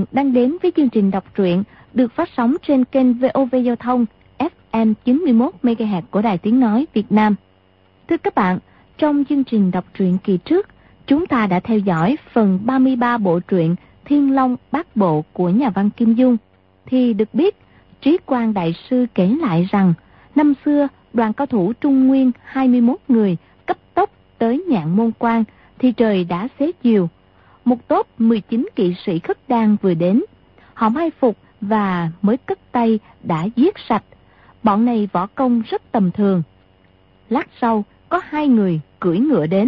đang đến với chương trình đọc truyện được phát sóng trên kênh VOV Giao thông FM 91 MHz của Đài Tiếng nói Việt Nam. Thưa các bạn, trong chương trình đọc truyện kỳ trước, chúng ta đã theo dõi phần 33 bộ truyện Thiên Long Bát Bộ của nhà văn Kim Dung. Thì được biết, Trí Quang Đại Sư kể lại rằng, năm xưa đoàn cao thủ Trung Nguyên 21 người cấp tốc tới Nhạn Môn Quan thì trời đã xế chiều. Một tốp 19 kỵ sĩ Khất Đan vừa đến. Họ mai phục và mới cất tay đã giết sạch. Bọn này võ công rất tầm thường. Lát sau, có 2 người cưỡi ngựa đến.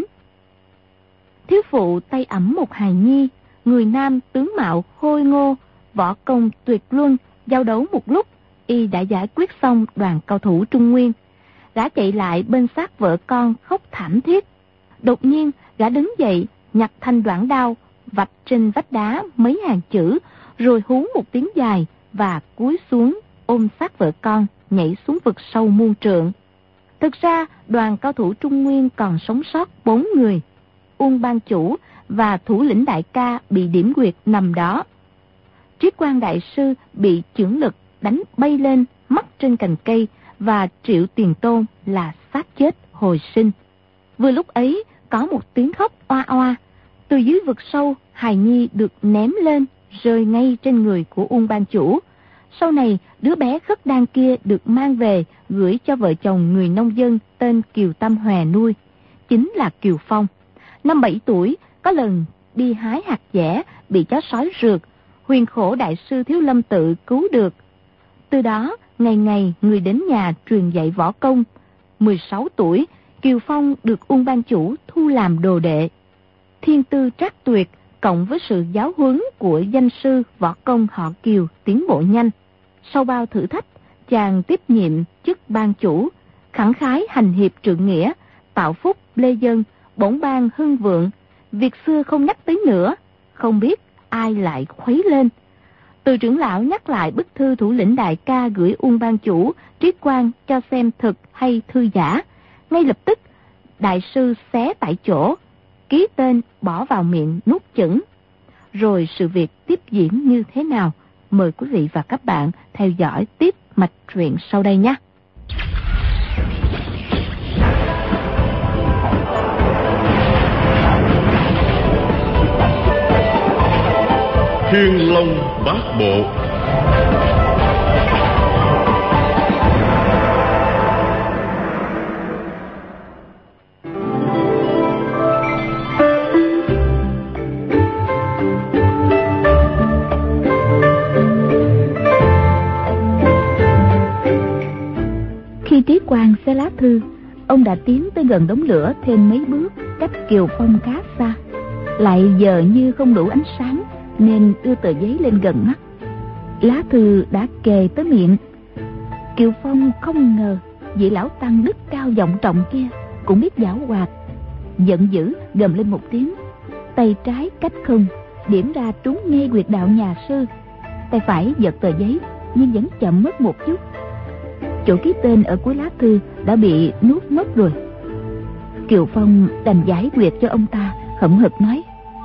Thiếu phụ tay ẵm một hài nhi, người nam tướng mạo khôi ngô, võ công tuyệt luân, giao đấu một lúc, y đã giải quyết xong đoàn cao thủ Trung Nguyên. Gã chạy lại bên xác vợ con khóc thảm thiết. Đột nhiên, gã đứng dậy, nhặt thanh đoạn đao, vạch trên vách đá mấy hàng chữ, rồi hú một tiếng dài và cúi xuống ôm xác vợ con, nhảy xuống vực sâu muôn trượng. Thực ra, đoàn cao thủ Trung Nguyên còn sống sót 4 người. Uông Ban Chủ và thủ lĩnh đại ca bị điểm quyệt nằm đó. Trí Quang Đại Sư bị chưởng lực đánh bay lên, mắc trên cành cây, và Triệu Tiền Tôn là xác chết hồi sinh. Vừa lúc ấy, có một tiếng khóc oa oa. Từ dưới vực sâu, hài nhi được ném lên, rơi ngay trên người của Uông Ban Chủ. Sau này, đứa bé Khất Đan kia được mang về, gửi cho vợ chồng người nông dân tên Kiều Tâm Hòe nuôi, chính là Kiều Phong. Năm 7 tuổi, có lần đi hái hạt dẻ, bị chó sói rượt, Huyền Khổ Đại Sư Thiếu Lâm Tự cứu được. Từ đó, ngày ngày người đến nhà truyền dạy võ công. 16 tuổi, Kiều Phong được Uông Ban Chủ thu làm đồ đệ. Thiên tư trác tuyệt, cộng với sự giáo huấn của danh sư võ công họ Kiều tiến bộ nhanh. Sau bao thử thách, chàng tiếp nhiệm chức ban chủ, khẳng khái hành hiệp trượng nghĩa, tạo phúc lê dân, bổn ban hưng vượng. Việc xưa không nhắc tới nữa, không biết ai lại khuấy lên. Từ trưởng lão nhắc lại bức thư thủ lĩnh đại ca gửi Uông Ban Chủ, Trí Quang cho xem thực hay thư giả. Ngay lập tức, đại sư xé tại chỗ, ký tên bỏ vào miệng nuốt chửng. Rồi sự việc tiếp diễn như thế nào? Mời quý vị và các bạn theo dõi tiếp mạch truyện sau đây nhé. Thiên Long Bát Bộ. Khi Trí Quang xé lá thư, ông đã tiến tới gần đống lửa thêm mấy bước, cách Kiều Phong khá xa. Lại giờ như không đủ ánh sáng, nên đưa tờ giấy lên gần mắt. Lá thư đã kề tới miệng. Kiều Phong không ngờ vị lão tăng đức cao vọng trọng kia cũng biết giảo hoạt. Giận dữ gầm lên một tiếng, tay trái cách không điểm ra trúng ngay huyệt đạo nhà sư, tay phải giật tờ giấy nhưng vẫn chậm mất một chút. Chỗ ký tên ở cuối lá thư đã bị nuốt mất rồi. Kiều Phong đành giải huyệt cho ông ta, hậm hực nói: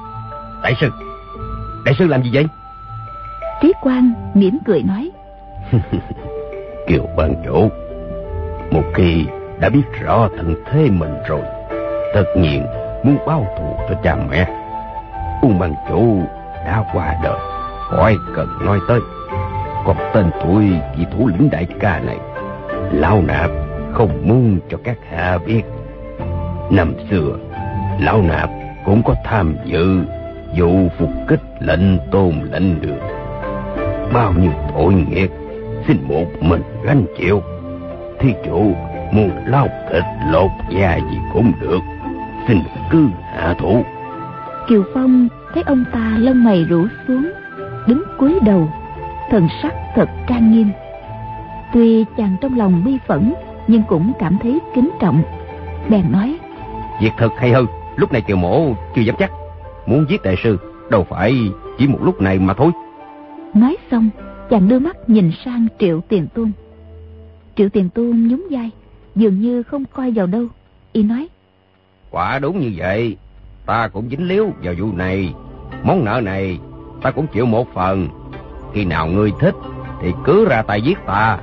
Đại sư làm gì vậy? Trí Quang mỉm cười nói: Kiều ban chủ, một khi đã biết rõ thân thế mình rồi, tất nhiên muốn báo thù cho cha mẹ. Uông ban chủ đã qua đời, khỏi cần nói tới. Còn tên tuổi vị thủ lĩnh đại ca này, lão nạp không muốn cho các hạ biết. Năm xưa, lão nạp cũng có tham dự vụ phục kích lệnh Tôn lệnh Đường. Bao nhiêu tội nghiệp xin một mình gánh chịu. Thí chủ muốn lao thịt lột da gì cũng được, xin cứ hạ thủ. Kiều Phong thấy ông ta lông mày rũ xuống, đứng cúi đầu, thần sắc thật trang nghiêm. Tuy chàng trong lòng bi phẫn, nhưng cũng cảm thấy kính trọng, bèn nói: Việc thật hay hơn, lúc này Kiều mổ chưa dám chắc. Muốn giết đại sư đâu phải chỉ một lúc này mà thôi. Nói xong, chàng đưa mắt nhìn sang Triệu Tiền Tôn. Triệu Tiền Tôn nhún vai, dường như không coi vào đâu. Y nói: Quả đúng như vậy, ta cũng dính líu vào vụ này. Món nợ này ta cũng chịu một phần. Khi nào ngươi thích thì cứ ra tay giết ta.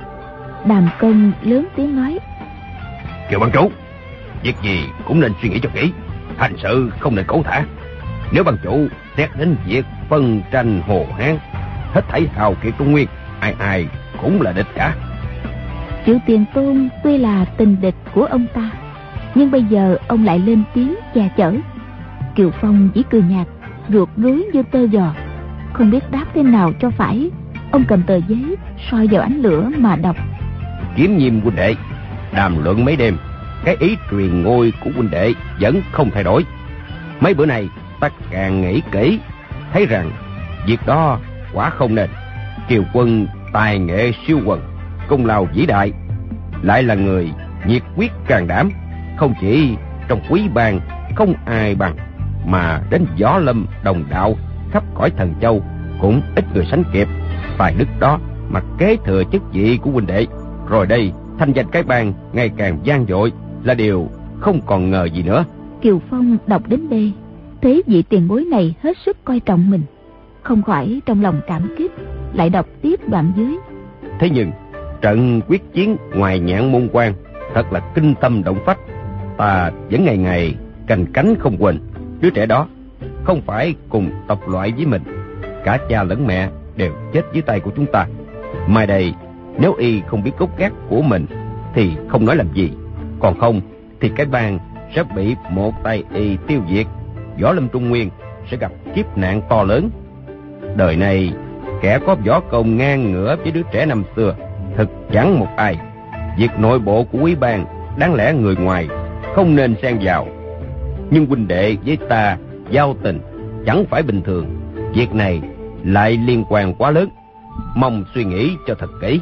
Đàm Công lớn tiếng nói. Kiều ban chủ, việc gì cũng nên suy nghĩ cho kỹ, hành sự không nên cẩu thả. Nếu ban chủ xét đến việc phân tranh Hồ Hán, hết thảy hào kiệt Trung Nguyên, ai ai cũng là địch cả. Triệu Tiền Tôn tuy là tình địch của ông ta, nhưng bây giờ ông lại lên tiếng che chở. Kiều Phong chỉ cười nhạt, ruột rối như tơ giò, không biết đáp thế nào cho phải. Ông cầm tờ giấy soi vào ánh lửa mà đọc. Kiếm Nhiêm huynh đệ đàm luận mấy đêm, cái ý truyền ngôi của huynh đệ vẫn không thay đổi. Mấy bữa này ta càng nghĩ kỹ, thấy rằng việc đó quả không nên. Kiều quân tài nghệ siêu quần, công lao vĩ đại, lại là người nhiệt quyết can đảm, không chỉ trong quý bang không ai bằng, mà đến võ lâm đồng đạo khắp cõi Thần Châu cũng ít người sánh kịp. Tài đức đó mà kế thừa chức vị của huynh đệ, rồi đây thanh danh cái bang ngày càng vang dội là điều không còn ngờ gì nữa. Kiều Phong đọc đến đây, thấy vị tiền bối này hết sức coi trọng mình, không khỏi trong lòng cảm kích, lại đọc tiếp đoạn dưới. Thế nhưng trận quyết chiến ngoài Nhạn Môn Quan thật là kinh tâm động phách, ta vẫn ngày ngày canh cánh không quên. Đứa trẻ đó không phải cùng tộc loại với mình, cả cha lẫn mẹ đều chết dưới tay của chúng ta. Mai đây nếu y không biết gốc gác của mình thì không nói làm gì, còn không thì cái bang sẽ bị một tay y tiêu diệt, võ lâm Trung Nguyên sẽ gặp kiếp nạn to lớn. Đời này kẻ có võ công ngang ngửa với đứa trẻ năm xưa thực chẳng một ai. Việc nội bộ của quý bang đáng lẽ người ngoài không nên xen vào, nhưng huynh đệ với ta giao tình chẳng phải bình thường, việc này lại liên quan quá lớn, mong suy nghĩ cho thật kỹ.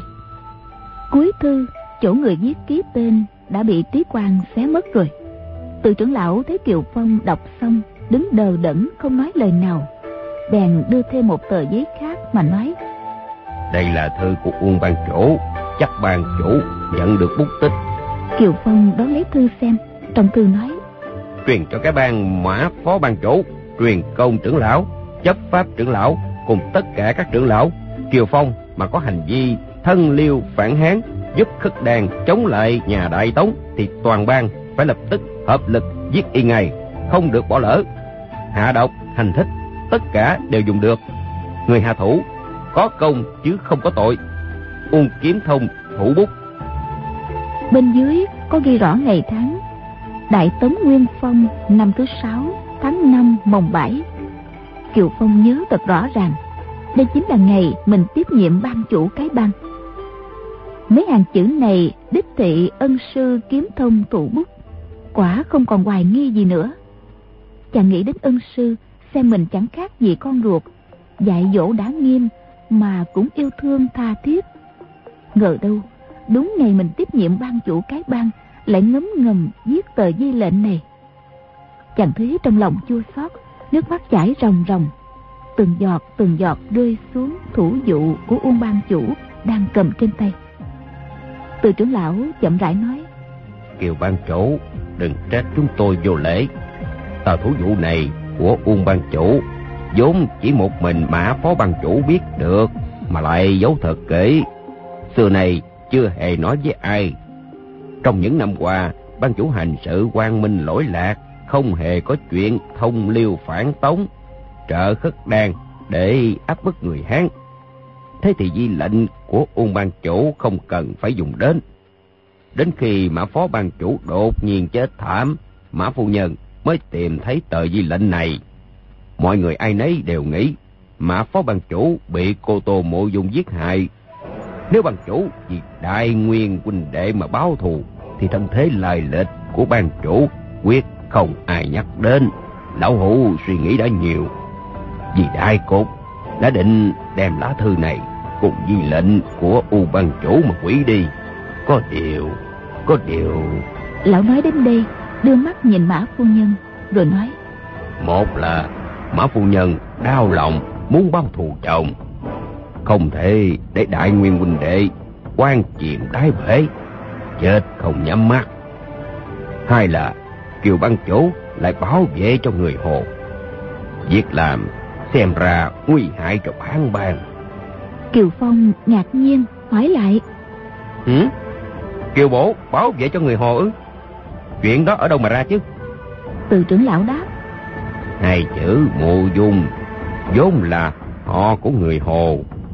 Cuối thư, chỗ người viết ký tên đã bị Trí Quang xé mất rồi. Từ trưởng lão thấy Kiều Phong đọc xong, đứng đờ đẫn không nói lời nào, bèn đưa thêm một tờ giấy khác mà nói: Đây là thư của Uông ban chủ, chắc ban chủ nhận được bút tích. Kiều Phong đón lấy thư xem, trong thư nói: Truyền cho cái ban Mã phó ban chủ, truyền công trưởng lão, chấp pháp trưởng lão cùng tất cả các trưởng lão, Kiều Phong mà có hành vi thân liêu phản Hán, giúp Khất Đàn chống lại nhà Đại Tống thì toàn bang phải lập tức hợp lực giết y ngay, không được bỏ lỡ. Hạ độc, hành thích, tất cả đều dùng được. Người hạ thủ có công chứ không có tội. Uông Kiếm Thông thủ bút. Bên dưới có ghi rõ ngày tháng: Đại Tống Nguyên Phong năm thứ 6 tháng 5 mồng 7. Kiều Phong nhớ thật rõ ràng, đây chính là ngày mình tiếp nhiệm ban chủ cái bang. Mấy hàng chữ này đích thị ân sư Kiếm Thông thủ bút, quả không còn hoài nghi gì nữa. Chàng nghĩ đến ân sư xem mình chẳng khác gì con ruột, dạy dỗ đã nghiêm mà cũng yêu thương tha thiết. Ngờ đâu đúng ngày mình tiếp nhiệm ban chủ cái bang lại ngấm ngầm viết tờ di lệnh này. Chàng thấy trong lòng chua xót, nước mắt chảy ròng ròng, từng giọt rơi xuống thủ dụ của Uông ban chủ đang cầm trên tay. Từ trưởng lão chậm rãi nói: Kiều ban chủ đừng trách chúng tôi vô lễ. Tờ thủ dụ này của Uông ban chủ vốn chỉ một mình Mã phó ban chủ biết được, mà lại giấu thật kỹ, xưa này chưa hề nói với ai. Trong những năm qua, ban chủ hành sự quang minh lỗi lạc, không hề có chuyện thông liêu phản Tống, trợ Khất Đàn để áp bức người Hán. Thế thì di lệnh của Uông ban chủ không cần phải dùng đến. Đến khi Mã phó ban chủ đột nhiên chết thảm, Mã phu nhân mới tìm thấy tờ di lệnh này. Mọi người ai nấy đều nghĩ Mã phó ban chủ bị cô Tô Mộ Dung giết hại. Nếu ban chủ vì Đại Nguyên huynh đệ mà báo thù, thì thân thế lai lịch của ban chủ quyết không ai nhắc đến. Lão hủ suy nghĩ đã nhiều, vì đại cục đã định đem lá thư này cùng di lệnh của U ban chủ mà hủy đi. Có điều... Lão nói đến đây, đưa mắt nhìn Mã phu nhân rồi nói: Một là Mã phu nhân đau lòng muốn báo thù chồng, không thể để Đại Nguyên huynh đệ quan chìm đáy bể, chết không nhắm mắt. Hai là Kiều ban chủ lại bảo vệ cho người Hồ, việc làm Xem ra nguy hại cho bản bang. Kiều Phong ngạc nhiên hỏi lại. Kiều bổ bảo vệ cho người Hồ ư? Chuyện đó ở đâu mà ra chứ? Từ trưởng lão đáp. Hai chữ Mộ Dung vốn là họ của người Hồ.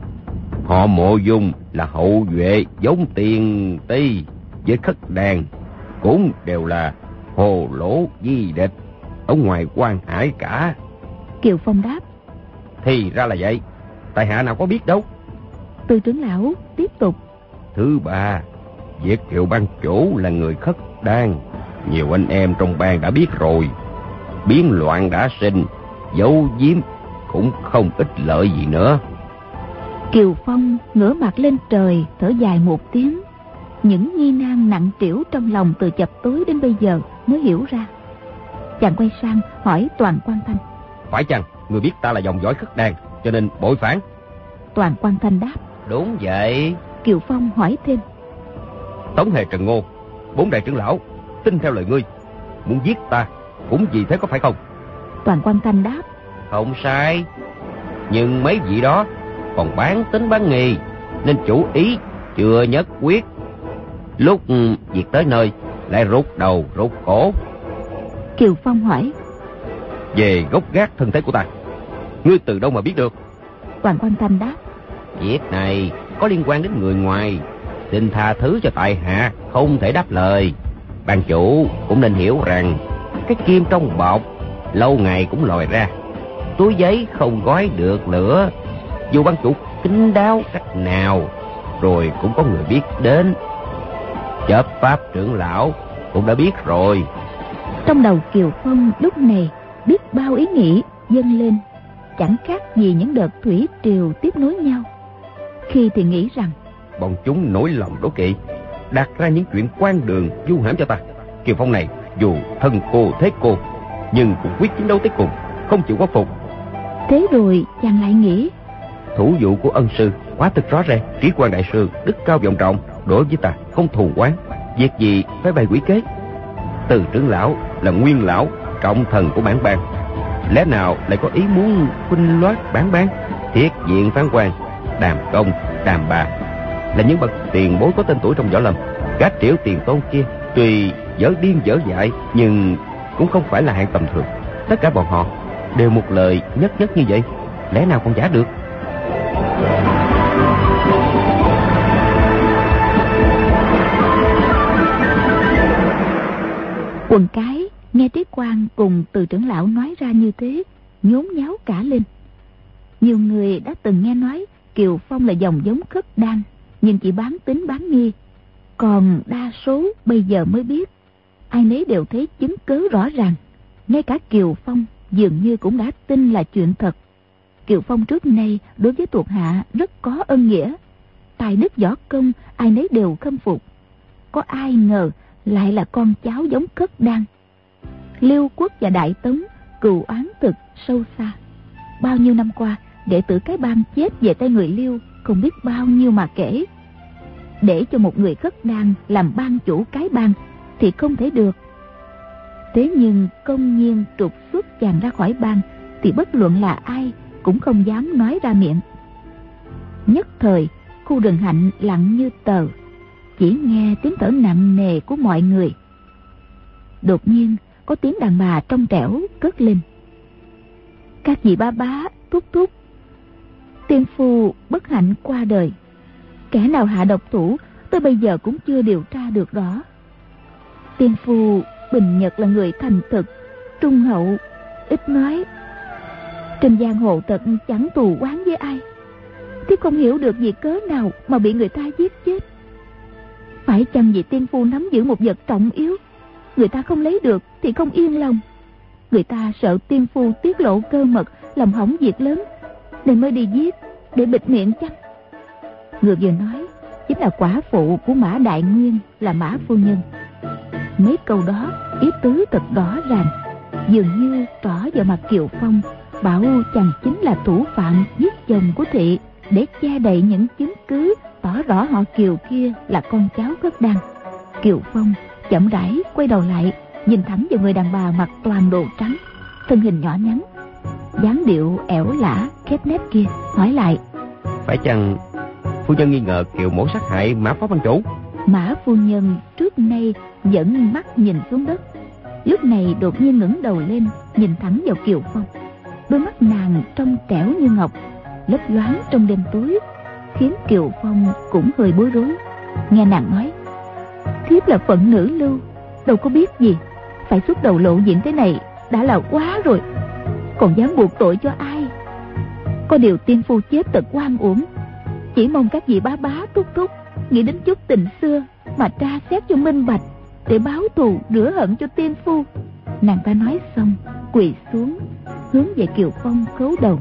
Họ Mộ Dung là hậu duệ giống Tiền Ti với Khất Đàn, cũng đều là Hồ Lỗ di địch ở ngoài Quan Hải cả. Kiều Phong đáp. Thì ra là vậy, tại hạ nào có biết đâu. Từ trưởng lão tiếp tục. Thứ ba, việc Kiều ban chủ là người Khất Đan, nhiều anh em trong bang đã biết rồi. Biến loạn đã sinh, giấu giếm cũng không ích lợi gì nữa. Kiều Phong ngửa mặt lên trời, thở dài một tiếng. Những nghi nan nặng trĩu trong lòng từ chập tối đến bây giờ mới hiểu ra. Chàng quay sang hỏi Toàn Quan Thanh. Phải chăng người biết ta là dòng dõi Khất Đan, cho nên bội phản? Toàn Quan Thanh đáp. Đúng vậy. Kiều Phong hỏi thêm. Tống Hề Trần Ngô, 4 đại trưởng lão tin theo lời ngươi, muốn giết ta cũng vì thế có phải không? Toàn Quan Thanh đáp. Không sai, nhưng mấy vị đó còn bán tính bán nghi, nên chủ ý chưa nhất quyết. Lúc việc tới nơi lại rút đầu rút cổ. Kiều Phong hỏi. Về gốc gác thân thế của ta, ngươi từ đâu mà biết được? Toàn Quan Thanh đáp. Việc này có liên quan đến người ngoài, xin tha thứ cho tại hạ không thể đáp lời. Ban chủ cũng nên hiểu rằng cái kim trong bọc lâu ngày cũng lòi ra, túi giấy không gói được lửa. Dù ban chủ kín đáo cách nào rồi cũng có người biết đến. Chấp pháp trưởng lão cũng đã biết rồi. Trong đầu Kiều Phong lúc này biết bao ý nghĩ dâng lên, chẳng khác gì những đợt thủy triều tiếp nối nhau. Khi thì nghĩ rằng bọn chúng nổi lòng đố kỵ, đặt ra những chuyện quan đường du hãm cho ta. Kiều Phong này dù thân cô thế cô, nhưng cũng quyết chiến đấu tới cùng, không chịu khuất phục. Thế rồi chàng lại nghĩ, thủ vụ của ân sư quá thực rõ ràng, trí quan đại sư đức cao vọng trọng, đối với ta không thù oán, việc gì phải bày quỷ kế. Từ trưởng lão là nguyên lão trọng thần của bản bang, lẽ nào lại có ý muốn khuynh loát bản bang? Thiết diện phán quan, Đàm Công, Đàm Bà là những bậc tiền bối có tên tuổi trong võ lâm. Các Triệu Tiền Tôn kia tuy dở điên dở dại nhưng cũng không phải là hạng tầm thường. Tất cả bọn họ đều một lời nhất nhất như vậy, lẽ nào còn giả được? Quần cái nghe Trí Quan cùng Từ trưởng lão nói ra như thế, nhốn nháo cả lên. Nhiều người đã từng nghe nói Kiều Phong là dòng giống Khất Đan, nhưng chỉ bán tính bán nghi. Còn đa số bây giờ mới biết, ai nấy đều thấy chứng cứ rõ ràng. Ngay cả Kiều Phong dường như cũng đã tin là chuyện thật. Kiều Phong trước nay đối với thuộc hạ rất có ân nghĩa, tài đức võ công ai nấy đều khâm phục. Có ai ngờ lại là con cháu giống Khất Đan. Liêu Quốc và Đại Tống cừu oán thực sâu xa. Bao nhiêu năm qua, đệ tử cái bang chết về tay người Liêu không biết bao nhiêu mà kể. Để cho một người Khất Đan làm ban chủ cái bang thì không thể được. Thế nhưng công nhiên trục xuất chàng ra khỏi bang thì bất luận là ai cũng không dám nói ra miệng. Nhất thời khu rừng hạnh lặng như tờ, chỉ nghe tiếng thở nặng nề của mọi người. Đột nhiên có tiếng đàn bà trong trẻo cất lên. Các vị ba bá, thúc thúc, tiên phu bất hạnh qua đời. Kẻ nào hạ độc thủ tới bây giờ cũng chưa điều tra được rõ. Tiên phu Bình Nhật là người thành thực, trung hậu, ít nói. Trên giang hồ thật chẳng thù oán với ai, thì không hiểu được vì cớ nào mà bị người ta giết chết. Phải chăng vì tiên phu nắm giữ một vật trọng yếu, người ta không lấy được thì không yên lòng. Người ta sợ tiên phu tiết lộ cơ mật làm hỏng việc lớn, nên mới đi giết để bịt miệng chăng? Người vừa nói chính là quả phụ của Mã Đại Nguyên, là Mã phu nhân. Mấy câu đó ý tứ thật rõ ràng, dường như tỏ vào mặt Kiều Phong, bảo chàng chính là thủ phạm giết chồng của Thị, để che đậy những chứng cứ tỏ rõ họ Kiều kia là con cháu Khất Đan. Kiều Phong chậm rãi quay đầu lại, nhìn thẳng vào người đàn bà mặc toàn đồ trắng, thân hình nhỏ nhắn. dáng điệu ẻo lả khép nép kia hỏi lại: Phải chăng phu nhân nghi ngờ Kiều mổ sát hại Mã phó ban chủ? Mã phu nhân trước nay vẫn mắt nhìn xuống đất, lúc này đột nhiên ngẩng đầu lên, nhìn thẳng vào Kiều Phong. Đôi mắt nàng trong trẻo như ngọc, lấp loáng trong đêm tối, khiến Kiều Phong cũng hơi bối rối. Nghe nàng nói: Thiếp là phận nữ lưu, đâu có biết gì, phải xuất đầu lộ diện thế này đã là quá rồi, còn dám buộc tội cho ai? Có điều tiên phu chết thật oan uổng, chỉ mong các vị bá thúc thúc nghĩ đến chút tình xưa mà tra xét cho minh bạch, để báo thù rửa hận cho tiên phu. Nàng ta nói xong quỳ xuống hướng về Kiều Phong khấu đầu.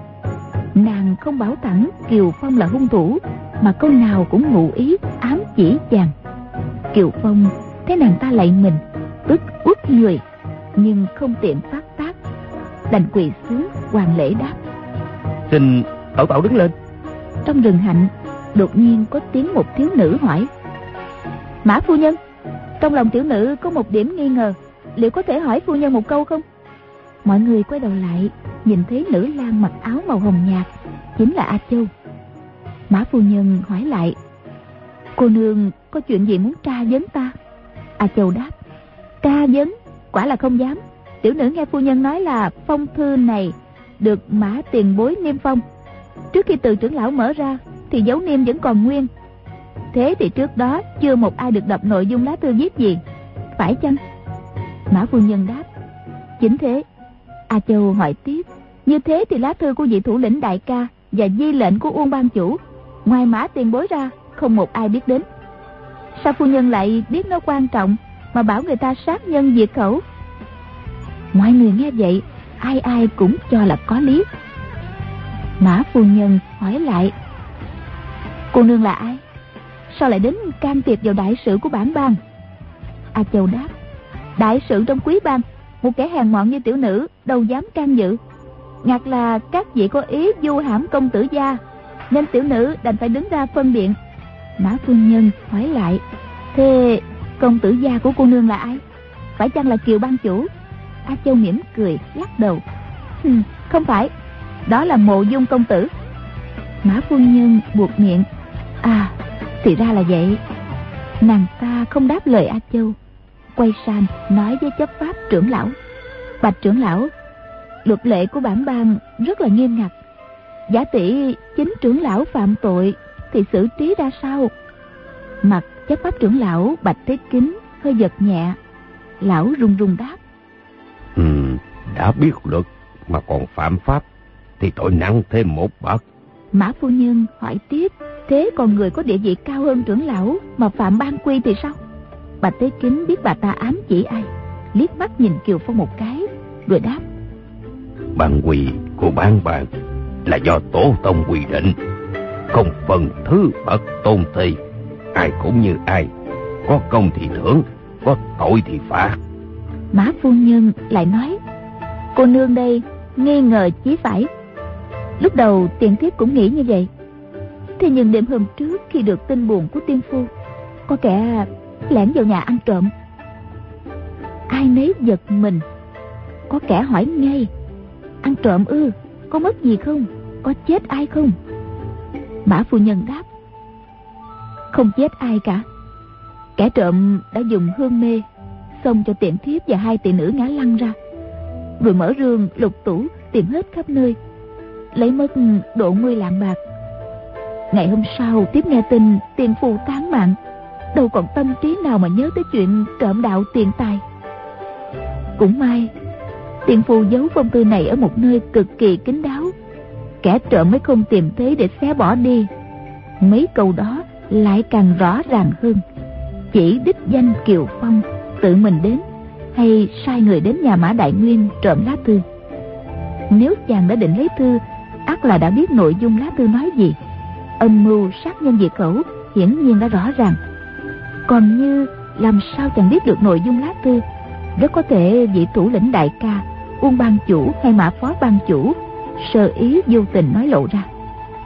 Nàng không bảo thẳng Kiều Phong là hung thủ, mà câu nào cũng ngụ ý ám chỉ chàng. Kiều Phong thấy nàng ta lạy mình, tức uất người, nhưng không tiện phát tác, đành quỳ xuống hoàn lễ đáp: Xin tẩu đứng lên. Trong rừng hạnh đột nhiên có tiếng một thiếu nữ hỏi: Mã phu nhân, trong lòng tiểu nữ có một điểm nghi ngờ, liệu có thể hỏi phu nhân một câu không? Mọi người quay đầu lại, nhìn thấy nữ lang mặc áo màu hồng nhạt, chính là A Châu. Mã phu nhân hỏi lại: Cô nương có chuyện gì muốn tra vấn ta? A Châu đáp: Tra vấn quả là không dám. Tiểu nữ nghe phu nhân nói là phong thư này được Mã tiền bối niêm phong. Trước khi từ trưởng lão mở ra thì dấu niêm vẫn còn nguyên. Thế thì trước đó chưa một ai được đọc nội dung lá thư viết gì, phải chăng? Mã phu nhân đáp: Chính thế. A Châu hỏi tiếp: Như thế thì lá thư của vị thủ lĩnh đại ca và di lệnh của Uông ban chủ, ngoài Mã tiền bối ra không một ai biết đến. Sao phu nhân lại biết nó quan trọng mà bảo người ta sát nhân diệt khẩu? Mọi người nghe vậy ai ai cũng cho là có lý. Mã phu nhân hỏi lại: Cô nương là ai? Sao lại đến can thiệp vào đại sự của bản bang? A Châu đáp: Đại sự trong quý bang, một kẻ hèn mọn như tiểu nữ đâu dám can dự. Ngặt là các vị có ý du hãm công tử gia, nên tiểu nữ đành phải đứng ra phân biện. Mã phu nhân hỏi lại: Thế công tử gia của cô nương là ai? Phải chăng là Kiều ban chủ? A Châu mỉm cười lắc đầu: Không phải, đó là Mộ Dung công tử. Mã phu nhân buột miệng: À, thì ra là vậy. Nàng ta không đáp lời A Châu, quay sang nói với chấp pháp trưởng lão: Bạch trưởng lão, luật lệ của bản bang rất là nghiêm ngặt. Giả tỷ chính trưởng lão phạm tội thì xử trí ra sao? Mặt chấp pháp trưởng lão Bạch Thế Kính hơi giật nhẹ, lão run run đáp: Đã biết luật mà còn phạm pháp thì tội nặng thêm một bậc. Mã phu nhân hỏi tiếp: Thế còn người có địa vị cao hơn trưởng lão mà phạm ban quy thì sao? Bạch Thế Kính biết bà ta ám chỉ ai, liếc mắt nhìn Kiều Phong một cái rồi đáp: Ban quy của bản bang là do tổ tông quy định, không phân thứ bậc tôn ti, ai cũng như ai, có công thì thưởng, có tội thì phạt. Mã phu nhân lại nói: Cô nương đây nghi ngờ chí phải. Lúc đầu tiền thiếp cũng nghĩ như vậy, thế nhưng đêm hôm trước khi được tin buồn của tiên phu, có kẻ lẻn vào nhà ăn trộm. Ai nấy giật mình. Có kẻ hỏi ngay: Ăn trộm ư? Có mất gì không? Có chết ai không? Mã phu nhân đáp: Không chết ai cả. Kẻ trộm đã dùng hương mê xông cho tiệm thiếp và hai tỷ nữ ngã lăn ra, rồi mở rương lục tủ tìm hết khắp nơi, lấy mất độ 10 lạng bạc. Ngày hôm sau tiếp nghe tin tiền phu tán mạng, đâu còn tâm trí nào mà nhớ tới chuyện trộm đạo tiền tài. Cũng may tiền phu giấu phong thư này ở một nơi cực kỳ kín đáo, kẻ trộm mới không tìm thấy để xé bỏ đi. Mấy câu đó lại càng rõ ràng hơn, chỉ đích danh Kiều Phong tự mình đến hay sai người đến nhà Mã Đại Nguyên trộm lá thư. Nếu chàng đã định lấy thư, ắt là đã biết nội dung lá thư nói gì. Âm mưu sát nhân diệt khẩu hiển nhiên đã rõ ràng. Còn như làm sao chàng biết được nội dung lá thư? Rất có thể vị thủ lĩnh đại ca, Uông ban chủ hay Mã phó ban chủ sơ ý vô tình nói lộ ra.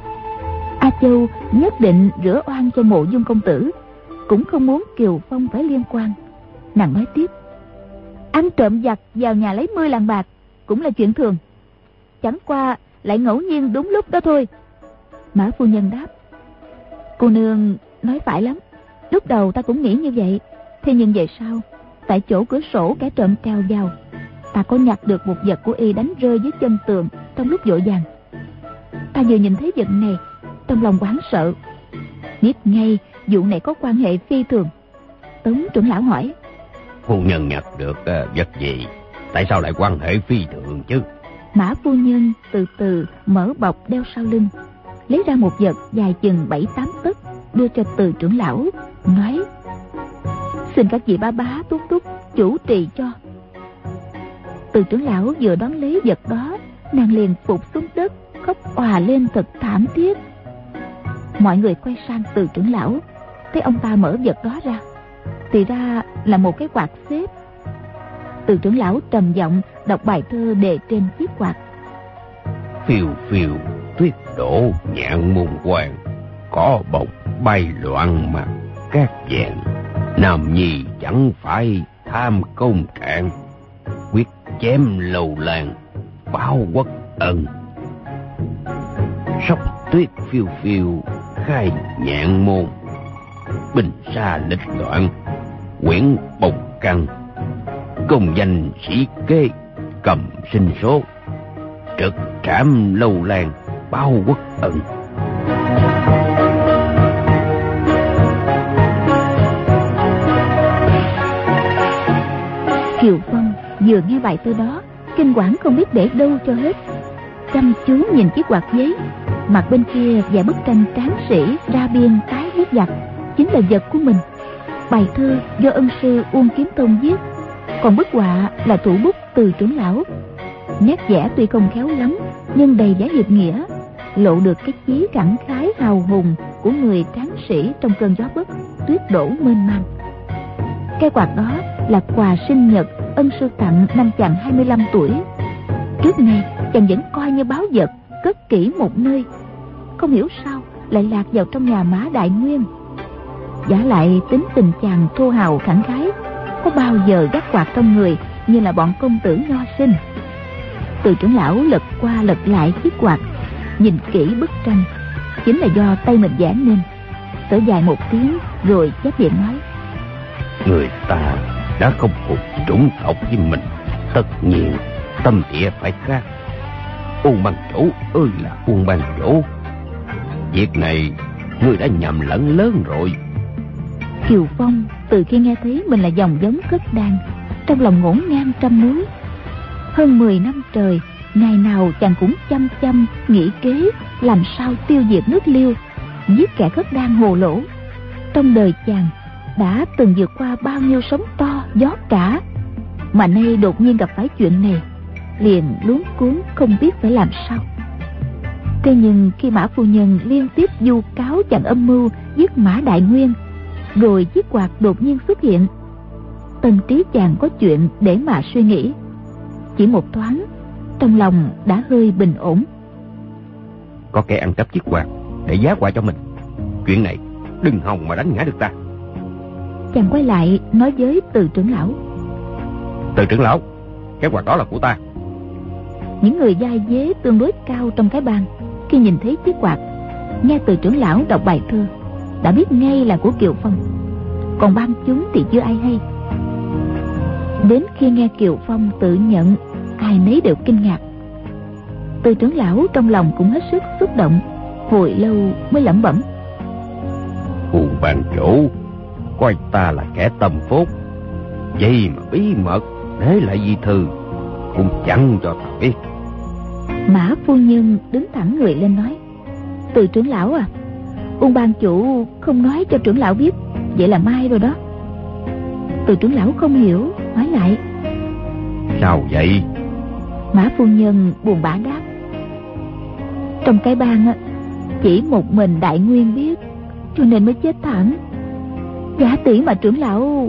A Châu nhất định rửa oan cho Mộ Dung công tử, cũng không muốn Kiều Phong phải liên quan. Nàng nói tiếp: Ăn trộm giặc vào nhà lấy 10 lạng bạc cũng là chuyện thường. chẳng qua lại ngẫu nhiên đúng lúc đó thôi. Mã phu nhân đáp: Cô nương nói phải lắm. Lúc đầu ta cũng nghĩ như vậy. Thế nhưng về sau, tại chỗ cửa sổ kẻ trộm trèo vào, ta có nhặt được một vật của y đánh rơi dưới chân tường trong lúc vội vàng. Ta vừa nhìn thấy vật này, trong lòng hoảng sợ, biết ngay vụ này có quan hệ phi thường. Tống trưởng lão hỏi: Phu nhân nhặt được vật gì? Tại sao lại quan hệ phi thường chứ? Mã phu nhân từ từ mở bọc đeo sau lưng, lấy ra một vật dài chừng 7-8 tấc, đưa cho Từ trưởng lão, nói: Xin các vị bá bá túc túc chủ trì cho. Từ trưởng lão vừa đón lấy vật đó, nàng liền phục xuống đất, khóc òa lên thật thảm thiết. Mọi người quay sang Từ trưởng lão, thấy ông ta mở vật đó ra, thì ra là một cái quạt xếp. Từ trưởng lão trầm giọng đọc bài thơ đề trên chiếc quạt: Phiêu phiêu tuyết đổ nhạn môn quan, cỏ bọc bay loạn mặt cát vàng. Nam nhi chẳng phải tham công cạn, quyết chém lầu làng báo quốc ân. Sóc tuyết phiêu phiêu khai nhạn môn, bình xa lịch loạn quyển bộc căn. Công danh sĩ kế cầm sinh số, trực trảm lâu làng báo quốc ân. Kiều Phong vừa nghe bài thơ đó, kinh quản không biết để đâu cho hết, chăm chú nhìn chiếc quạt giấy. Mặt bên kia vài bức tranh tráng sĩ ra biên tái giết giặc, chính là vật của mình. Bài thơ do ân sư Uông Kiếm Tông viết, còn bức họa là thủ bút Từ trưởng lão. Nét vẽ tuy không khéo lắm, nhưng đầy vẻ hiệp nghĩa, lộ được cái chí khẳng khái hào hùng của người tráng sĩ trong cơn gió bấc tuyết đổ mênh mang. Cái quạt đó là quà sinh nhật ân sư tặng năm chàng 25 tuổi. Trước nay chàng vẫn coi như báu vật, cất kỹ một nơi, không hiểu sao lại lạc vào trong nhà Mã Đại Nguyên. Giả lại tính tình chàng thô hào khẳng khái, có bao giờ gác quạt trong người như là bọn công tử nho sinh. Từ trưởng lão lật qua lật lại chiếc quạt, nhìn kỹ bức tranh, chính là do tay mình vẽ nên. Thở dài một tiếng rồi chép miệng nói: Người ta đã không phục chủng tộc với mình, tất nhiên tâm địa phải khác. Uông Ban Chủ ơi là Uông Ban Chủ, việc này ngươi đã nhầm lẫn lớn rồi. Kiều Phong từ khi nghe thấy mình là dòng giống Cất Đan, trong lòng ngổn ngang trăm núi. Hơn 10 năm trời, ngày nào chàng cũng chăm chăm nghĩ kế làm sao tiêu diệt nước Liêu, giết kẻ Cất Đan hồ lỗ. Trong đời chàng đã từng vượt qua bao nhiêu sóng to gió cả, mà nay đột nhiên gặp phải chuyện này, liền luống cuống không biết phải làm sao. Thế nhưng khi Mã phu nhân liên tiếp vu cáo chàng âm mưu giết Mã Đại Nguyên, rồi chiếc quạt đột nhiên xuất hiện, tâm trí chàng có chuyện để mà suy nghĩ. Chỉ một thoáng, trong lòng đã hơi bình ổn. Có kẻ ăn cắp chiếc quạt để giá quà cho mình, chuyện này đừng hòng mà đánh ngã được ta. Chàng quay lại nói với Từ trưởng lão: Từ trưởng lão, cái quạt đó là của ta. Những người vai vế tương đối cao trong cái bàn, khi nhìn thấy chiếc quạt, nghe Từ trưởng lão đọc bài thơ, đã biết ngay là của Kiều Phong. Còn ban chúng thì chưa ai hay. Đến khi nghe Kiều Phong tự nhận, ai nấy đều kinh ngạc. Từ trưởng lão trong lòng cũng hết sức xúc động, hồi lâu mới lẩm bẩm: Uông Ban Chủ coi ta là kẻ tâm phốt, vậy mà bí mật để lại di thư cũng chẳng cho ta biết. Mã phu nhân đứng thẳng người lên nói: Từ trưởng lão à, Uông Ban Chủ không nói cho trưởng lão biết, vậy là mai rồi đó. Từ trưởng lão không hiểu, hỏi lại: Sao vậy? Mã phu nhân buồn bã đáp: Trong cái bang chỉ một mình Đại Nguyên biết, cho nên mới chết thảm. Giả tỷ mà trưởng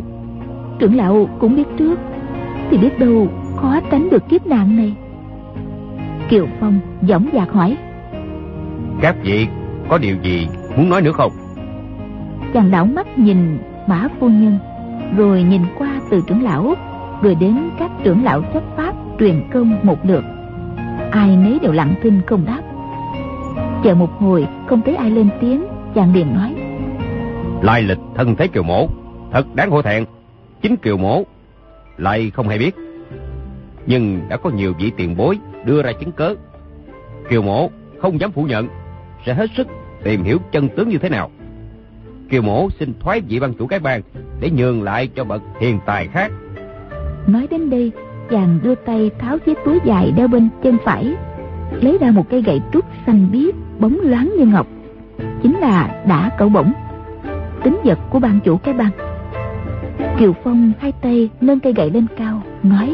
lão cũng biết trước, thì biết đâu khó tránh được kiếp nạn này. Kiều Phong dõng dạc hỏi: Các vị có điều gì muốn nói nữa không? Chàng đảo mắt nhìn Mã phu nhân, rồi nhìn qua Từ trưởng lão, rồi đến các trưởng lão chấp pháp truyền công một lượt. ai nấy đều lặng thinh không đáp. Chờ một hồi không thấy ai lên tiếng, chàng liền nói: Lai lịch thân thế Kiều Mổ thật đáng hổ thẹn. Chính Kiều Mổ lại không hay biết, nhưng đã có nhiều vị tiền bối đưa ra chứng cớ. Kiều Mổ không dám phủ nhận, sẽ hết sức tìm hiểu chân tướng như thế nào. Kiều Mổ xin thoái vị ban chủ cái bang để nhường lại cho bậc hiền tài khác. Nói đến đây, chàng đưa tay tháo chiếc túi dài đeo bên chân phải, lấy ra một cây gậy trúc xanh biếc bóng loáng như ngọc, chính là đả cẩu bổng, tín vật của ban chủ cái bang. Kiều Phong hai tay nâng cây gậy lên cao, nói: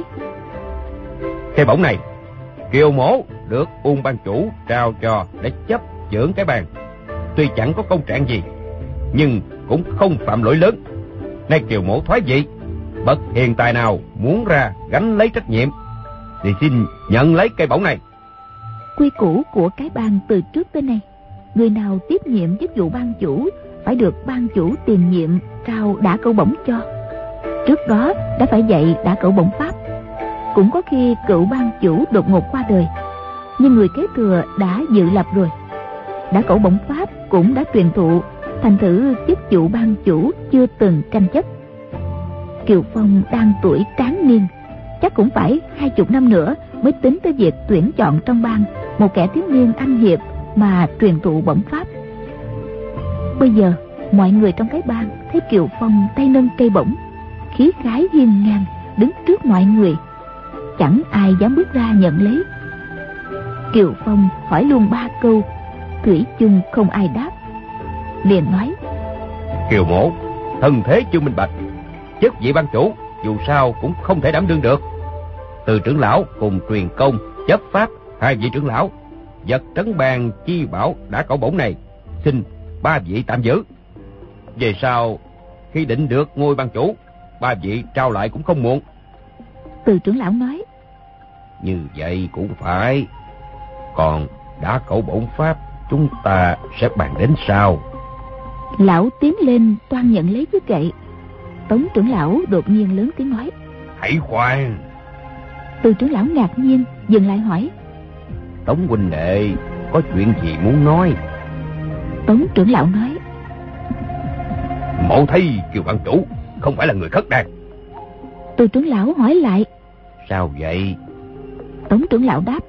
Cây bổng này Kiều Mổ được Ung ban chủ trao cho để chấp chưởng cái bang. Tuy chẳng có công trạng gì, nhưng cũng không phạm lỗi lớn. Nay Kiều Mổ thoái vị, bậc hiền tài nào muốn ra gánh lấy trách nhiệm thì xin nhận lấy cây bổng này. Quy củ của cái bang từ trước tới nay, người nào tiếp nhiệm chức vụ ban chủ phải được ban chủ tiền nhiệm trao đả cẩu bổng cho. Trước đó đã phải dạy đả cẩu bổng pháp. Cũng có khi cựu ban chủ đột ngột qua đời, nhưng người kế thừa đã dự lập rồi. Đả cẩu bổng pháp cũng đã truyền thụ, thành thử chức vụ ban chủ chưa từng tranh chấp. Kiều Phong đang tuổi tráng niên, chắc cũng phải 20 năm nữa mới tính tới việc tuyển chọn trong bang một kẻ thiếu niên anh hiệp mà truyền thụ bổng pháp. Bây giờ mọi người trong cái bang thấy Kiều Phong tay nâng cây bổng, khí khái hiên ngang đứng trước mọi người, chẳng ai dám bước ra nhận lấy. Kiều Phong hỏi luôn 3 câu, thủy chung không ai đáp. Liền nói: Kiều Mổ thân thế chưa minh bạch, chức vị ban chủ dù sao cũng không thể đảm đương được. Từ trưởng lão cùng truyền công chấp pháp 2 vị trưởng lão, vật trấn bang chi bảo đã cẩu bổng này xin 3 vị tạm giữ. Về sau khi định được ngôi ban chủ, 3 vị trao lại cũng không muộn. Từ trưởng lão nói: Như vậy cũng phải. Còn đã cẩu bổng pháp chúng ta sẽ bàn đến sau. Lão tiến lên toan nhận lấy chiếc gậy. Tống trưởng lão đột nhiên lớn tiếng nói: Hãy khoan. Từ trưởng lão ngạc nhiên dừng lại hỏi: Tống huynh đệ có chuyện gì muốn nói? Tống trưởng lão nói: Mộ thấy Kiều ban chủ không phải là người khất đan. Từ trưởng lão hỏi lại: Sao vậy? Tống trưởng lão đáp: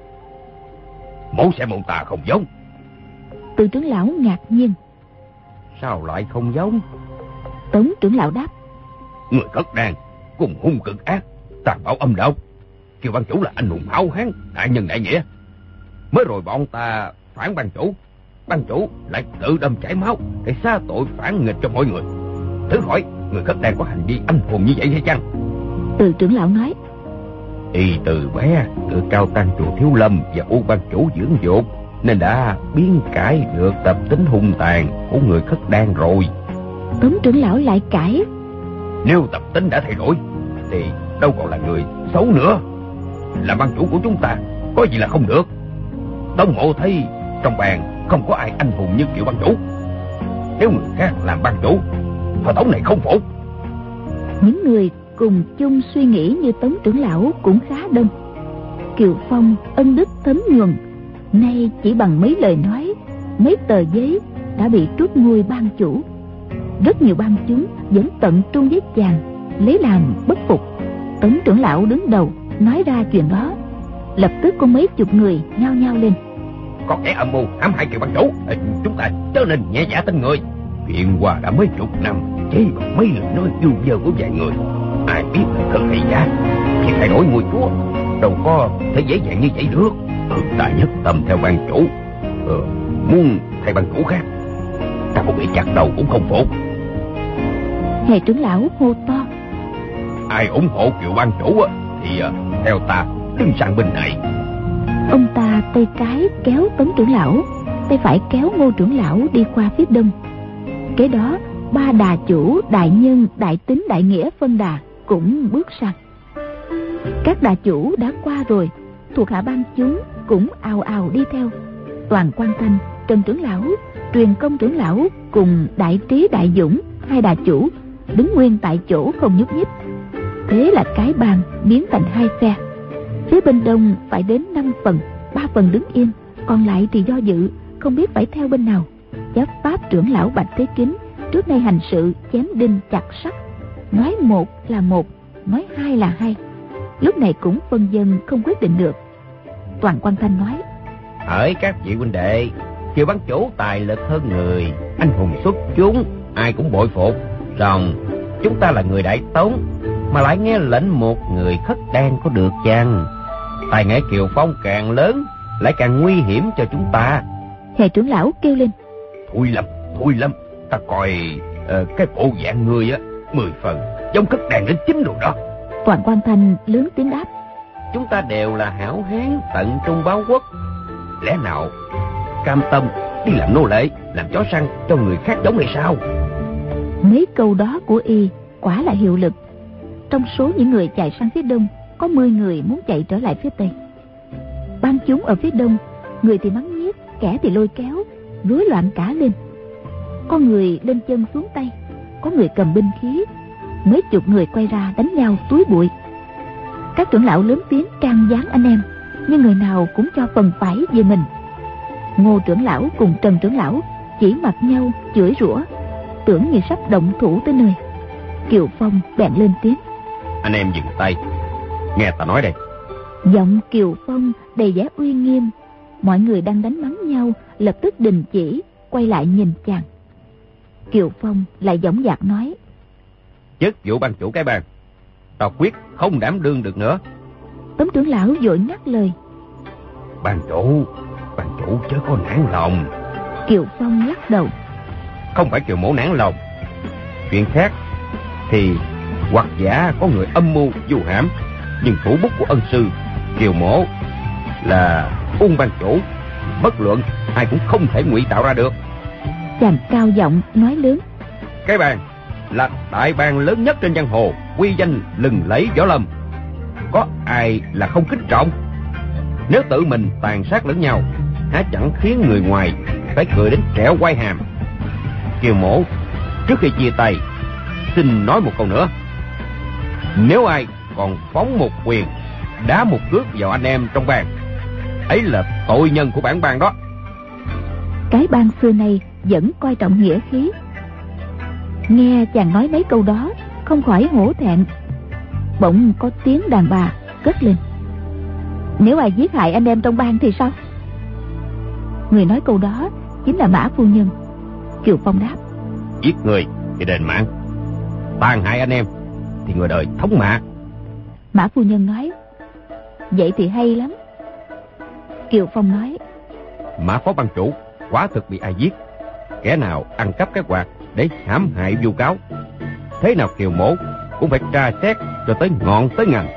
Mộ xem ông ta không giống. Từ trưởng lão ngạc nhiên: Sao lại không giống? Tống trưởng lão đáp: Người khất đan cùng hung cực ác, tàn bạo âm độc. Kiều ban chủ là anh hùng háo hán, đại nhân đại nghĩa. Mới rồi bọn ta phản ban chủ lại tự đâm chảy máu để xá tội phản nghịch cho mọi người. Thử hỏi người khất đan có hành vi anh hùng như vậy hay chăng? Từ trưởng lão nói: Y từ bé được Cao Tăng chùa Thiếu Lâm và U ban chủ dưỡng dục, nên đã biến cải được tập tính hung tàn của người khất đan rồi. Tống trưởng lão lại cãi: Nếu tập tính đã thay đổi thì đâu còn là người xấu nữa. Làm ban chủ của chúng ta có gì là không được. Tống mộ thấy trong bàn không có ai anh hùng như Kiều ban chủ. Nếu người khác làm ban chủ, họ Tống này không phục. Những người cùng chung suy nghĩ như Tống trưởng lão cũng khá đông. Kiều Phong ân đức thấm nhuần, nay chỉ bằng mấy lời nói, mấy tờ giấy đã bị truất ngôi ban chủ. Rất nhiều ban chúng vẫn tận trung với chàng, lấy làm bất phục. Tống trưởng lão đứng đầu nói ra chuyện đó, lập tức có mấy chục người nhao nhao lên: Có kẻ âm mưu hãm hại Kiều ban chủ, chúng ta chớ nên nhẹ dạ tin người. Chuyện qua đã mấy chục năm, chỉ bằng mấy lời nói yêu dơ của vài người, ai biết là thật hay giả. Việc thay đổi ngôi chúa đâu có thể dễ dàng như vậy được. Ta nhất tâm theo ban chủ, muốn thay ban chủ khác, ta cũng bị chặt đầu cũng không phục. Hệ trưởng lão hô to: Ai ủng hộ Kiều ban chủ thì theo ta đứng sang bên này. Ông ta tay trái kéo Tống trưởng lão, tay phải kéo Ngô trưởng lão đi qua phía đông. Kế đó 3 đà chủ, đại nhân, đại tín, đại nghĩa phân đà cũng bước sang. Các đà chủ đã qua rồi, thuộc hạ ban chúng cũng ào ào đi theo. Toàn Quan Thanh, Trần trưởng lão, Truyền Công trưởng lão cùng Đại Trí, Đại Dũng, 2 đà chủ đứng nguyên tại chỗ không nhúc nhích. Thế là cái bàn biến thành 2 phe. Phía bên đông phải đến 5 phần, 3 phần đứng im, còn lại thì do dự, không biết phải theo bên nào. Chấp pháp trưởng lão Bạch Thế Kính trước nay hành sự chém đinh chặt sắt, nói một là một, nói hai là hai, lúc này cũng phân vân không quyết định được. Toàn Quan Thanh nói: Hỡi các vị huynh đệ, Kiều ban chủ tài lực hơn người, anh hùng xuất chúng, ai cũng bội phục. Rằng chúng ta là người Đại Tống mà lại nghe lệnh một người khất đan có được chăng? Tài nghệ Kiều Phong càng lớn lại càng nguy hiểm cho chúng ta. Hệ trưởng lão kêu lên: Thôi lắm, ta coi cái bộ dạng người á 10 phần giống khất đan đến 9 rồi đó. Toàn Quan Thanh lớn tiếng đáp: Chúng ta đều là hảo hán tận trung báo quốc, lẽ nào cam tâm đi làm nô lệ, làm chó săn cho người khác giống hay sao? Mấy câu đó của y quả là hiệu lực. Trong số những người chạy sang phía đông, có 10 người muốn chạy trở lại phía tây. Ban chúng ở phía đông, người thì mắng nhiếc, kẻ thì lôi kéo, rối loạn cả lên. Có người lên chân xuống tay, có người cầm binh khí, mấy chục người quay ra đánh nhau túi bụi. Các trưởng lão lớn tiếng can gián anh em, nhưng người nào cũng cho phần phải về mình. Ngô trưởng lão cùng Trần trưởng lão chỉ mặt nhau chửi rủa, tưởng như sắp động thủ tới nơi. Kiều Phong bèn lên tiếng: Anh em dừng tay, nghe ta nói đây. Giọng Kiều Phong đầy vẻ uy nghiêm. Mọi người đang đánh mắng nhau lập tức đình chỉ, quay lại nhìn chàng. Kiều Phong lại dõng dạc nói: Chức vụ ban chủ cái bang, tao quyết không đảm đương được nữa. Tống trưởng lão vội ngắt lời: Ban chủ chớ có nản lòng. Kiều Phong lắc đầu: Không phải Kiều mổ nản lòng. Chuyện khác thì hoặc giả có người âm mưu du hãm, nhưng thủ bút của ân sư Kiều mổ là Ung ban chủ, bất luận ai cũng không thể ngụy tạo ra được. Chàng cao giọng nói lớn: Cái bang là đại bang lớn nhất trên giang hồ, uy danh lừng lẫy võ lâm, có ai là không kính trọng? Nếu tự mình tàn sát lẫn nhau, há chẳng khiến người ngoài phải cười đến trẹo quai hàm. Kiều mổ trước khi chia tay xin nói một câu nữa: nếu ai còn phóng một quyền, đá một cước vào anh em trong bang, ấy là tội nhân của bản bang đó. Cái bang xưa nay vẫn coi trọng nghĩa khí. Nghe chàng nói mấy câu đó, không khỏi hổ thẹn. Bỗng có tiếng đàn bà cất lên: Nếu ai giết hại anh em trong bang thì sao? Người nói câu đó chính là Mã phu nhân. Kiều Phong đáp: Giết người thì đền mạng, tàn hại anh em thì người đời thống mạ. Mã phu nhân nói: Vậy thì hay lắm. Kiều Phong nói: Mã phó ban chủ quả thực bị ai giết, kẻ nào ăn cắp cái quạt để hãm hại vu cáo, thế nào Kiều mổ cũng phải tra xét cho tới ngọn tới ngành.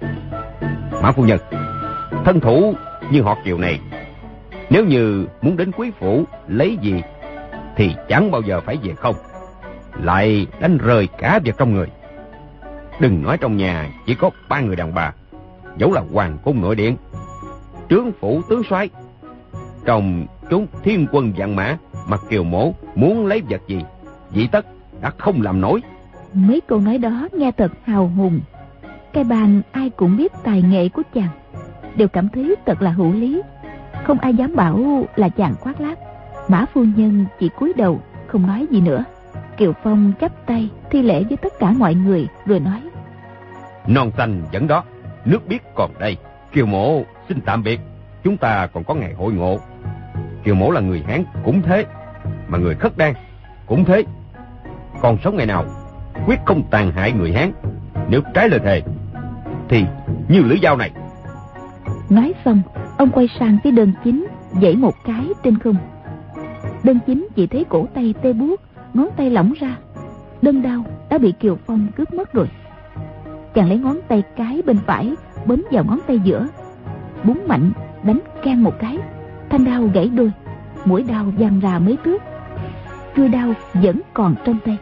Mã phu nhân, thân thủ như họ Kiều này, nếu như muốn đến quý phủ lấy gì thì chẳng bao giờ phải về không, lại đánh rơi cả vật trong người. Đừng nói trong nhà chỉ có 3 người đàn bà, dẫu là hoàng cung nội điện, trướng phủ tướng soái, trong chúng thiên quân vạn mã, mà Kiều mổ muốn lấy vật gì, dĩ tất đã không làm nổi. Mấy câu nói đó nghe thật hào hùng. Cái bàn ai cũng biết tài nghệ của chàng, đều cảm thấy thật là hữu lý. Không ai dám bảo là chàng khoác lác. Mã phu nhân chỉ cúi đầu không nói gì nữa. Kiều Phong chắp tay thi lễ với tất cả mọi người rồi nói: Non xanh vẫn đó, nước biếc còn đây. Kiều mổ xin tạm biệt, chúng ta còn có ngày hội ngộ. Kiều mổ là người Hán cũng thế, mà người khất đan cũng thế. Còn sống ngày nào quyết không tàn hại người Hán. Nếu trái lời thề thì như lưỡi dao này. Nói xong, ông quay sang phía Đơn Chính, giãy một cái trên không. Đơn Chính chỉ thấy cổ tay tê buốt, ngón tay lỏng ra. Đơn đao đã bị Kiều Phong cướp mất rồi. Chàng lấy ngón tay cái bên phải bấm vào ngón tay giữa, búng mạnh đánh keng một cái, thanh đao gãy đôi, mũi đao văng ra mấy thước. Cưa đao vẫn còn trong tay.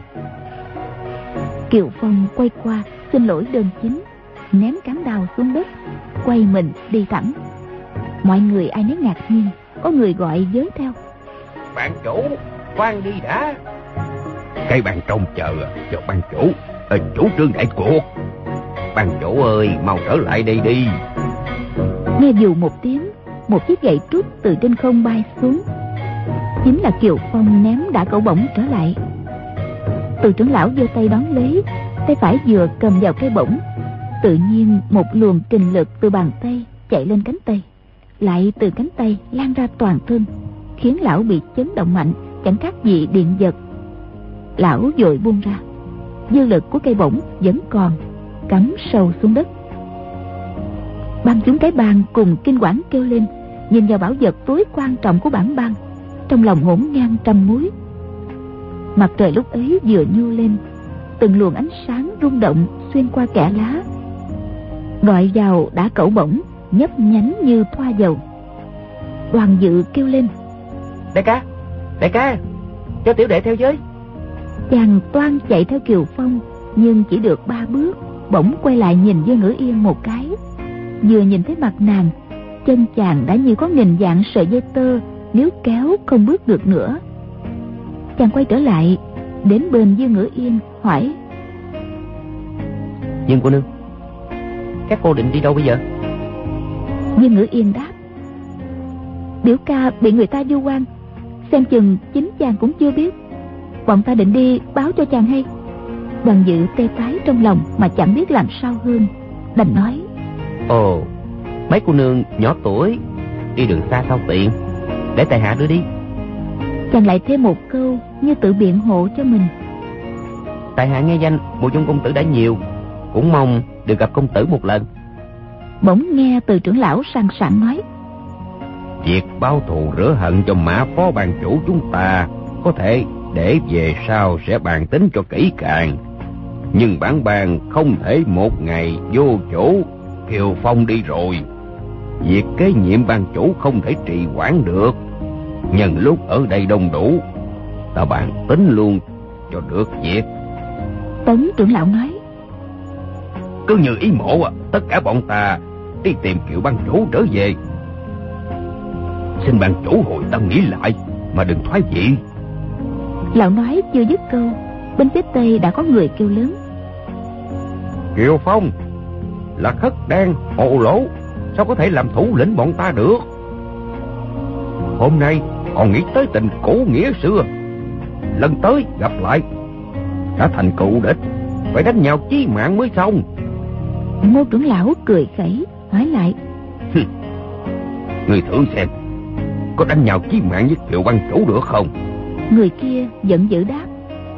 Kiều Phong quay qua xin lỗi Đơn Chính, ném cán đao xuống đất, quay mình đi thẳng. Mọi người ai nấy ngạc nhiên, có người gọi giới theo: Bạn chủ, khoan đi đã. Cái bàn trông chờ cho ban chủ, chủ trương đại cuộc. Ban chủ ơi, mau trở lại đây đi. Nghe dù một tiếng, một chiếc gậy trúc từ trên không bay xuống. Chính là Kiều Phong ném đã cẩu bổng trở lại. Từ trưởng lão giơ tay đón lấy, tay phải vừa cầm vào cây bổng, tự nhiên một luồng kình lực từ bàn tay chạy lên cánh tay, lại từ cánh tay lan ra toàn thân, khiến lão bị chấn động mạnh, chẳng khác gì điện giật. Lão vội buông ra, dư lực của cây bổng vẫn còn, cắm sâu xuống đất. Bang chúng cái bang cùng kinh quản kêu lên, nhìn vào bảo vật tối quan trọng của bản bang, trong lòng hỗn ngang trăm múi. Mặt trời lúc ấy vừa nhô lên, từng luồng ánh sáng rung động xuyên qua kẽ lá, rọi vào đã cẩu bổng nhấp nhánh như thoa dầu. Đoàn Dự kêu lên: đại ca, cho tiểu đệ theo với. Chàng toan chạy theo Kiều Phong, nhưng chỉ được 3 bước, bỗng quay lại nhìn Dương Ngữ Yên một cái. Vừa nhìn thấy mặt nàng, chân chàng đã như có nghìn vạn sợi dây tơ, nếu kéo không bước được nữa. Chàng quay trở lại, đến bên Dương Ngữ Yên hỏi: Dương cô nương, các cô định đi đâu bây giờ? Dương Ngữ Yên đáp: biểu ca bị người ta vu oan, xem chừng chính chàng cũng chưa biết. Bọn ta định đi báo cho chàng hay. Đoàn Dự tê tái trong lòng mà chẳng biết làm sao hơn, đành nói: ồ, mấy cô nương nhỏ tuổi, đi đường xa sao tiện, để tại hạ đưa đi. Chàng lại thêm một câu như tự biện hộ cho mình: tại hạ nghe danh Mộ Dung công tử đã nhiều, cũng mong được gặp công tử một lần. Bỗng nghe Từ trưởng lão sang sảng nói: việc báo thù rửa hận cho Mã phó ban chủ chúng ta có thể để về sau sẽ bàn tính cho kỹ càng, nhưng bản bang không thể một ngày vô chỗ Kiều Phong đi rồi. Việc kế nhiệm ban chủ không thể trì hoãn được. Nhân lúc ở đây đông đủ, ta bàn tính luôn cho được việc. Tống trưởng lão nói: cứ như ý mộ, tất cả bọn ta đi tìm Kiều ban chủ trở về. Xin ban chủ hồi tâm nghĩ lại mà đừng thoái vị. Lão nói chưa dứt câu, bên phía tây đã có người kêu lớn: Kiều Phong là khất đan hồ lỗ, sao có thể làm thủ lĩnh bọn ta được? Hôm nay còn nghĩ tới tình cũ nghĩa xưa, lần tới gặp lại đã thành cựu địch, phải đánh nhau chí mạng mới xong. Ngô trưởng lão cười khẩy hỏi lại: Người thử xem, có đánh nhau chí mạng với Kiều ban chủ được không? Người kia giận dữ đáp: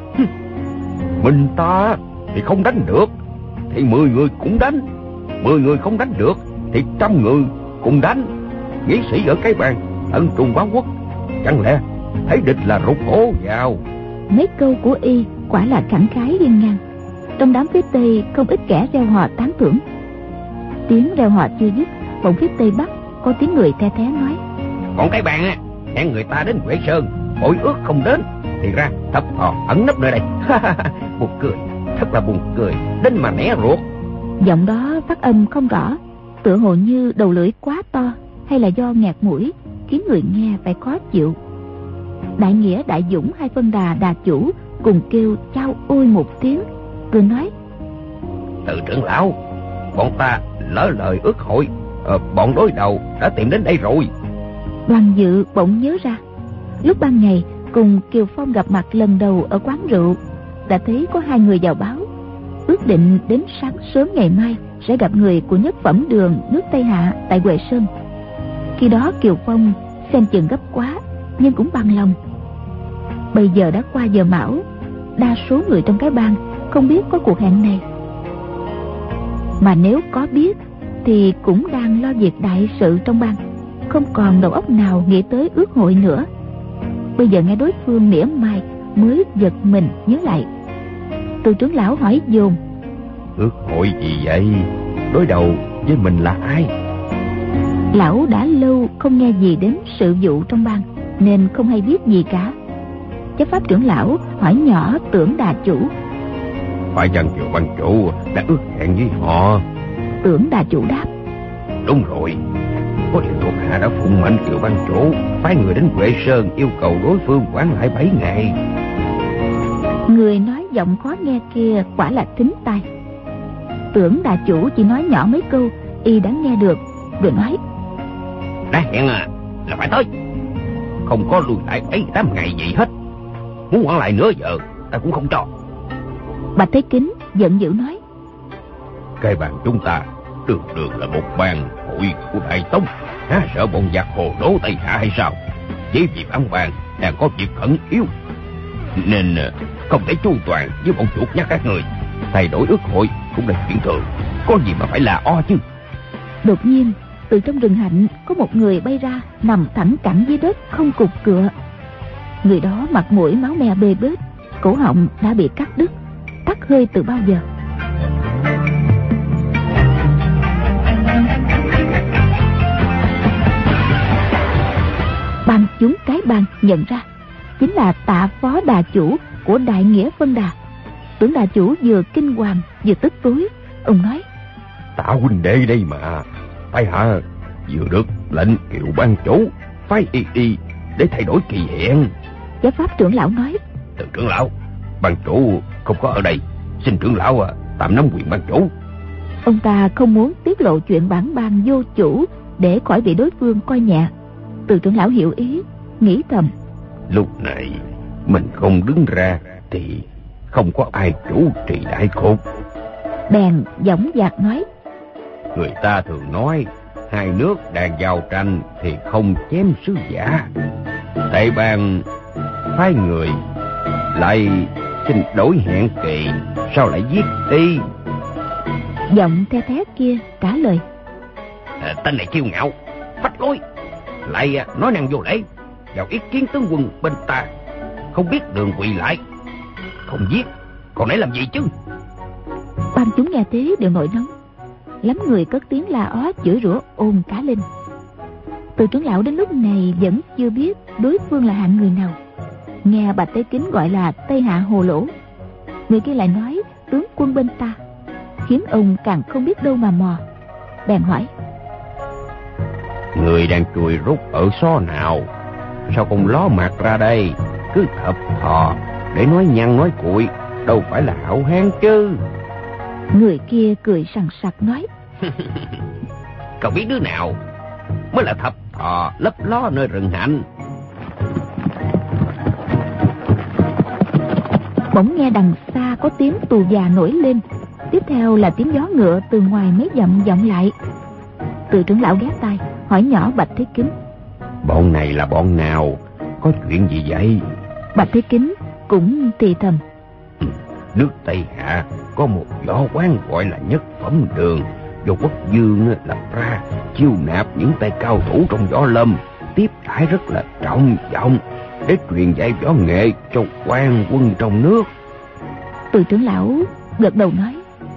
mình ta thì không đánh được thì 10 người cũng đánh, 10 người không đánh được thì 100 người cùng đánh. Nghĩa sĩ ở cái bàn ân trùng báo quốc, chẳng lẽ thấy địch là rụt cổ vào? Mấy câu của y quả là khẳng khái hiên ngang. Trong đám phía tây không ít kẻ reo hò tán thưởng. Tiếng reo hò chưa dứt, bỗng phía tây bắc có tiếng người the thé nói: Còn cái bàn hẹn người ta đến Huệ Sơn, hội ước không đến, thì ra thập thò ẩn nấp nơi đây. Buồn cười, thật là buồn cười, đến mà né ruột. Giọng đó phát âm không rõ, tựa hồ như đầu lưỡi quá to, hay là do nghẹt mũi, khiến người nghe phải khó chịu. Đại Nghĩa, Đại Dũng, hai phân đà đà chủ cùng kêu chao ôi một tiếng, rồi nói: Từ trưởng lão, bọn ta lỡ lời ước hội, bọn đối đầu đã tìm đến đây rồi. Đoàn Dự bỗng nhớ ra, lúc ban ngày cùng Kiều Phong gặp mặt lần đầu ở quán rượu, đã thấy có 2 người vào báo, ước định đến sáng sớm ngày mai sẽ gặp người của nhất phẩm đường nước Tây Hạ tại Huệ Sơn. Khi đó Kiều Phong xem chừng gấp quá, nhưng cũng bằng lòng. Bây giờ đã qua giờ mão, đa số người trong cái bang không biết có cuộc hẹn này, mà nếu có biết thì cũng đang lo việc đại sự trong bang, không còn đầu óc nào nghĩ tới ước hội nữa. Bây giờ nghe đối phương mỉa mai mới giật mình nhớ lại. Từ trưởng lão hỏi dồn: Ước hội gì vậy? Đối đầu với mình là ai? Lão đã lâu không nghe gì đến sự vụ trong bang, nên không hay biết gì cả. Chấp pháp trưởng lão hỏi nhỏ Tưởng đà chủ: Phải chăng Kiều ban chủ đã ước hẹn với họ? Tưởng đà chủ đáp: Đúng rồi, có điều thuộc hạ đã phụng mệnh Kiều ban chủ phái người đến Huệ Sơn yêu cầu đối phương quản lại 7 ngày. Người nói giọng khó nghe kia quả là thính tai. Tưởng đà chủ chỉ nói nhỏ mấy câu y đã nghe được, rồi nói: Đã hẹn là phải tới, không có lùi lại 7-8 ngày gì hết. Muốn hoãn lại nửa giờ ta cũng không cho. Bạch Thế Kính giận dữ nói: Cái bàn chúng ta đường đường là một bàn hội của Đại Tông, há sợ bọn giặc hồ đố Tây Hạ hay sao? Chỉ vì bản bàn đang có việc khẩn yếu nên không thể chu toàn với bọn chuột nhắt các người. Thay đổi ước hội cũng là chuyện thường, có gì mà phải là o chứ. Đột nhiên từ trong rừng hạnh có một người bay ra, nằm thẳng cẳng dưới đất không cục cựa. Người đó mặt mũi máu me bê bết, cổ họng đã bị cắt đứt, tắt hơi từ bao giờ. Ban chúng cái bang nhận ra chính là Tạ Phó Đà Chủ của Đại Nghĩa Phân Đà. Tưởng Đà Chủ vừa kinh hoàng vừa tức tối. Ông nói: Tạ huynh đệ đây mà, tại hạ vừa được lệnh Kiều ban chủ phái y đi để thay đổi kỳ hẹn. Giáo pháp trưởng lão nói: Từ trưởng lão, ban chủ không có ở đây, xin trưởng lão tạm nắm quyền ban chủ. Ông ta không muốn tiết lộ chuyện bản bang vô chủ để khỏi bị đối phương coi nhẹ. Từ trưởng lão hiểu ý, nghĩ thầm: Lúc này mình không đứng ra thì không có ai chủ trì đại cục. Bèn dõng dạc nói: Người ta thường nói hai nước đang giao tranh thì không chém sứ giả. Đại bang phái người lại xin đổi hẹn kỳ, sao lại giết đi? Giọng the thé kia trả lời: Tên này kiêu ngạo, phách lối, lại nói năng vô lễ, vào ý kiến tướng quân bên ta, không biết đường quỳ lại. Không giết còn nãy làm gì chứ? Ban chúng nghe thế đều nổi nóng, lắm người cất tiếng la ó chửi rủa ồn cả lên. Từ trưởng lão đến lúc này vẫn chưa biết đối phương là hạng người nào. Nghe Bạch Thế Kính gọi là Tây Hạ Hồ Lỗ, người kia lại nói tướng quân bên ta, khiến ông càng không biết đâu mà mò. Bèn hỏi: Người đang chui rút ở xó nào? Sao không ló mặt ra đây? Cứ thập thò để nói nhăn nói cuội, đâu phải là hảo hán chứ. Người kia cười sằng sặc nói: Cậu biết đứa nào mới là thập thò lấp ló nơi rừng hạnh? Bỗng nghe đằng xa có tiếng tù già nổi lên, tiếp theo là tiếng gió ngựa từ ngoài mấy dặm vọng lại. Từ trưởng lão ghé tai hỏi nhỏ Bạch Thế Kính: Bọn này là bọn nào? Có chuyện gì vậy? Bạch Thế Kính cũng thì thầm: Nước Tây Hạ có một võ quán gọi là Nhất Phẩm Đường, do quốc vương lập ra, chiêu nạp những tay cao thủ trong võ lâm, tiếp đãi rất là trọng vọng để truyền dạy võ nghệ cho quan quân trong nước. Từ trưởng lão gật đầu nói: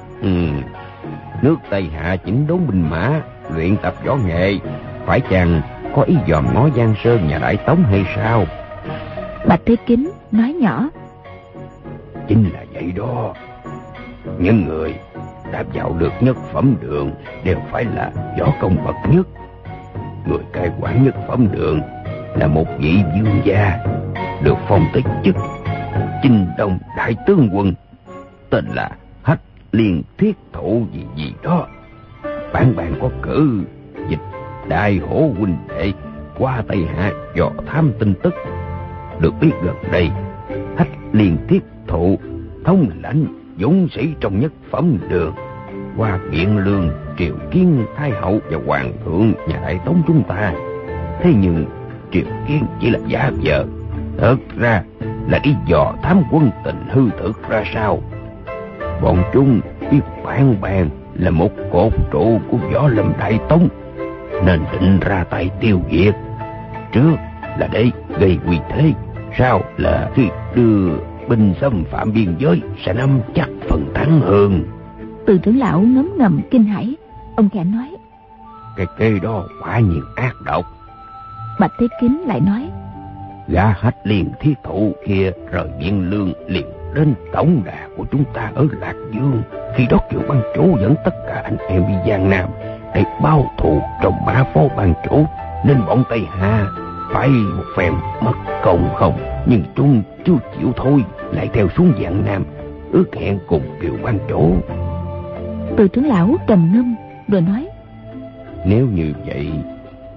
Nước Tây Hạ chỉnh đốn binh mã, luyện tập võ nghệ, phải chăng có ý dòm ngó Giang Sơn nhà Đại Tống hay sao? Bạch Thế Kính nói nhỏ: Chính là vậy đó. Những người đã vào được Nhất Phẩm Đường đều phải là võ công bậc nhất. Người cai quản Nhất Phẩm Đường là một vị vương gia, được phong tới chức Chinh Đông Đại Tướng Quân, tên là Hách Liên Thiết Thụ gì đó. Bản bạn có cử dịch Đại Hổ huynh đệ qua Tây Hạ dò thám tin tức, được biết gần đây Hách Liên Thiết Thụ thống lãnh dũng sĩ trong Nhất Phẩm Đường qua Biện Lương triều kiến Thái Hậu và Hoàng thượng nhà Đại Tống chúng ta. Thế nhưng triều kiến chỉ là giả vờ, thật ra là đi dò thám quân tình hư thực ra sao. Bọn chúng biết bản bàn là một cột trụ của võ lâm Đại Tống, nên định ra tay tiêu diệt. Trước là để gây uy thế, sau là khi đưa binh xâm phạm biên giới sẽ nắm chắc phần thắng hơn. Từ trưởng lão ngấm ngầm kinh hãi, ông khẽ nói: Cái kê đó quả nhiên ác độc. Bạch Thế Kính lại nói: Gã Hách Liên Thiết Thụ kia rời Biện Lương liền đến tổng đà của chúng ta ở Lạc Dương. Khi đó Kiều ban chủ dẫn tất cả anh em đi Giang Nam để báo thù trong Mã Phố ban chủ, nên bọn Tây Hạ phải một phen mất công không. Nhưng chúng chưa chịu thôi, lại theo xuống Giang Nam ước hẹn cùng Kiều ban chủ. Từ trưởng lão trầm ngâm rồi nói: Nếu như vậy,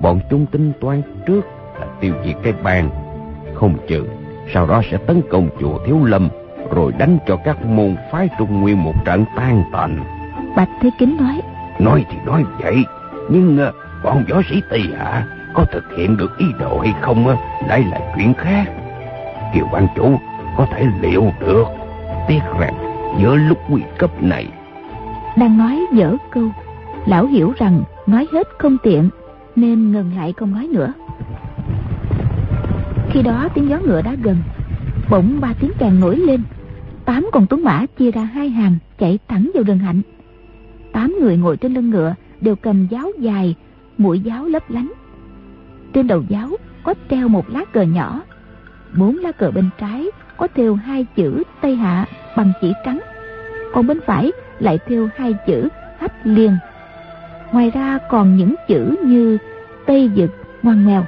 Bọn chúng tính toán trước là tiêu diệt cái bang, không chừng sau đó sẽ tấn công chùa Thiếu Lâm, rồi đánh cho các môn phái Trung Nguyên một trận tan tành. Bạch Thế Kính nói. Nói thì nói vậy, nhưng bọn võ sĩ Tây Hạ có thực hiện được ý đồ hay không lại là chuyện khác. Kiều ban chủ có thể liệu được, tiếc rằng giữa lúc nguy cấp này. Đang nói dở câu, lão hiểu rằng nói hết không tiện nên ngừng lại không nói nữa. Khi đó tiếng gió ngựa đã gần, bỗng 3 tiếng kèn nổi lên. 8 con tuấn mã chia ra 2 hàng chạy thẳng vào rừng hạnh. 8 người ngồi trên lưng ngựa đều cầm giáo dài, mũi giáo lấp lánh. Trên đầu giáo có treo một lá cờ nhỏ. 4 lá cờ bên trái có thêu 2 chữ Tây Hạ bằng chỉ trắng, còn bên phải lại thêu 2 chữ Hách Liên. Ngoài ra còn những chữ như Tây Dực, Ngoan Mèo.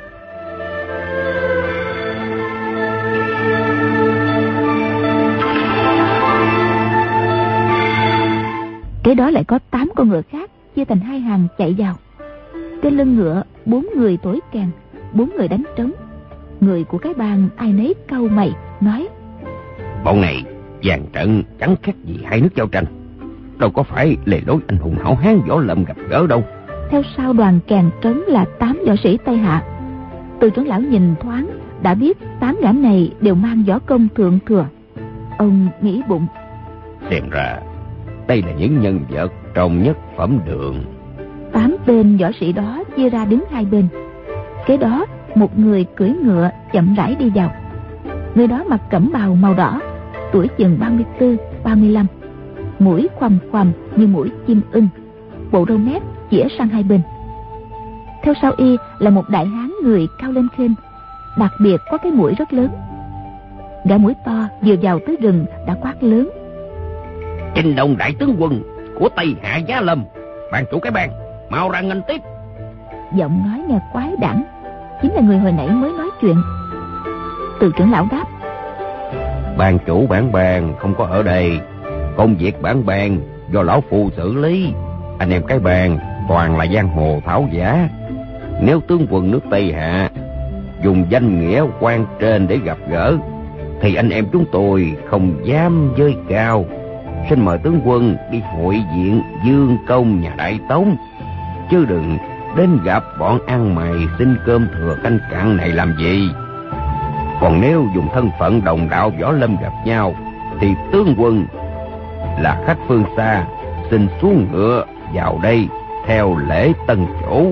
Kế đó lại có 8 con ngựa khác chia thành 2 hàng chạy vào. Trên lưng ngựa 4 người thổi kèn, 4 người đánh trống. Người của cái bang ai nấy cau mày nói: Bọn này dàn trận chẳng khác gì hai nước giao tranh, đâu có phải lề lối anh hùng hảo hán võ lâm gặp gỡ đâu. Theo sau đoàn kèn trống là 8 võ sĩ Tây Hạ. Từ trưởng lão nhìn thoáng đã biết 8 gã này đều mang võ công thượng thừa. Ông nghĩ bụng: Xem ra đây là những nhân vật trong nhất phẩm đường. 8 tên võ sĩ đó chia ra đứng 2 bên. Kế đó một người cưỡi ngựa chậm rãi đi vào. Người đó mặc cẩm bào màu đỏ, tuổi chừng 34-35, mũi khoằm khoằm như mũi chim ưng, bộ râu mép chĩa sang 2 bên. Theo sau y là một đại hán người cao lên khênh, đặc biệt có cái mũi rất lớn. Gã mũi to vừa vào tới rừng đã quát lớn: Trình Đồng đại tướng quân của Tây Hạ Giá Lâm, ban chủ cái bang, mau ra nghênh tiếp. Giọng nói nghe quái đản, chính là người hồi nãy mới nói chuyện. Từ trưởng lão đáp: Ban chủ bản bang không có ở đây, công việc bản bang do lão phu xử lý. Anh em cái bang toàn là giang hồ tháo giả. Nếu tướng quân nước Tây Hạ dùng danh nghĩa quan trên để gặp gỡ, thì anh em chúng tôi không dám dơi cao. Xin mời tướng quân đi hội diện Dương Công nhà Đại Tống, chứ đừng đến gặp bọn ăn mày xin cơm thừa canh cặn này làm gì. Còn nếu dùng thân phận đồng đạo võ lâm gặp nhau, thì tướng quân là khách phương xa, xin xuống ngựa vào đây theo lễ tân chủ.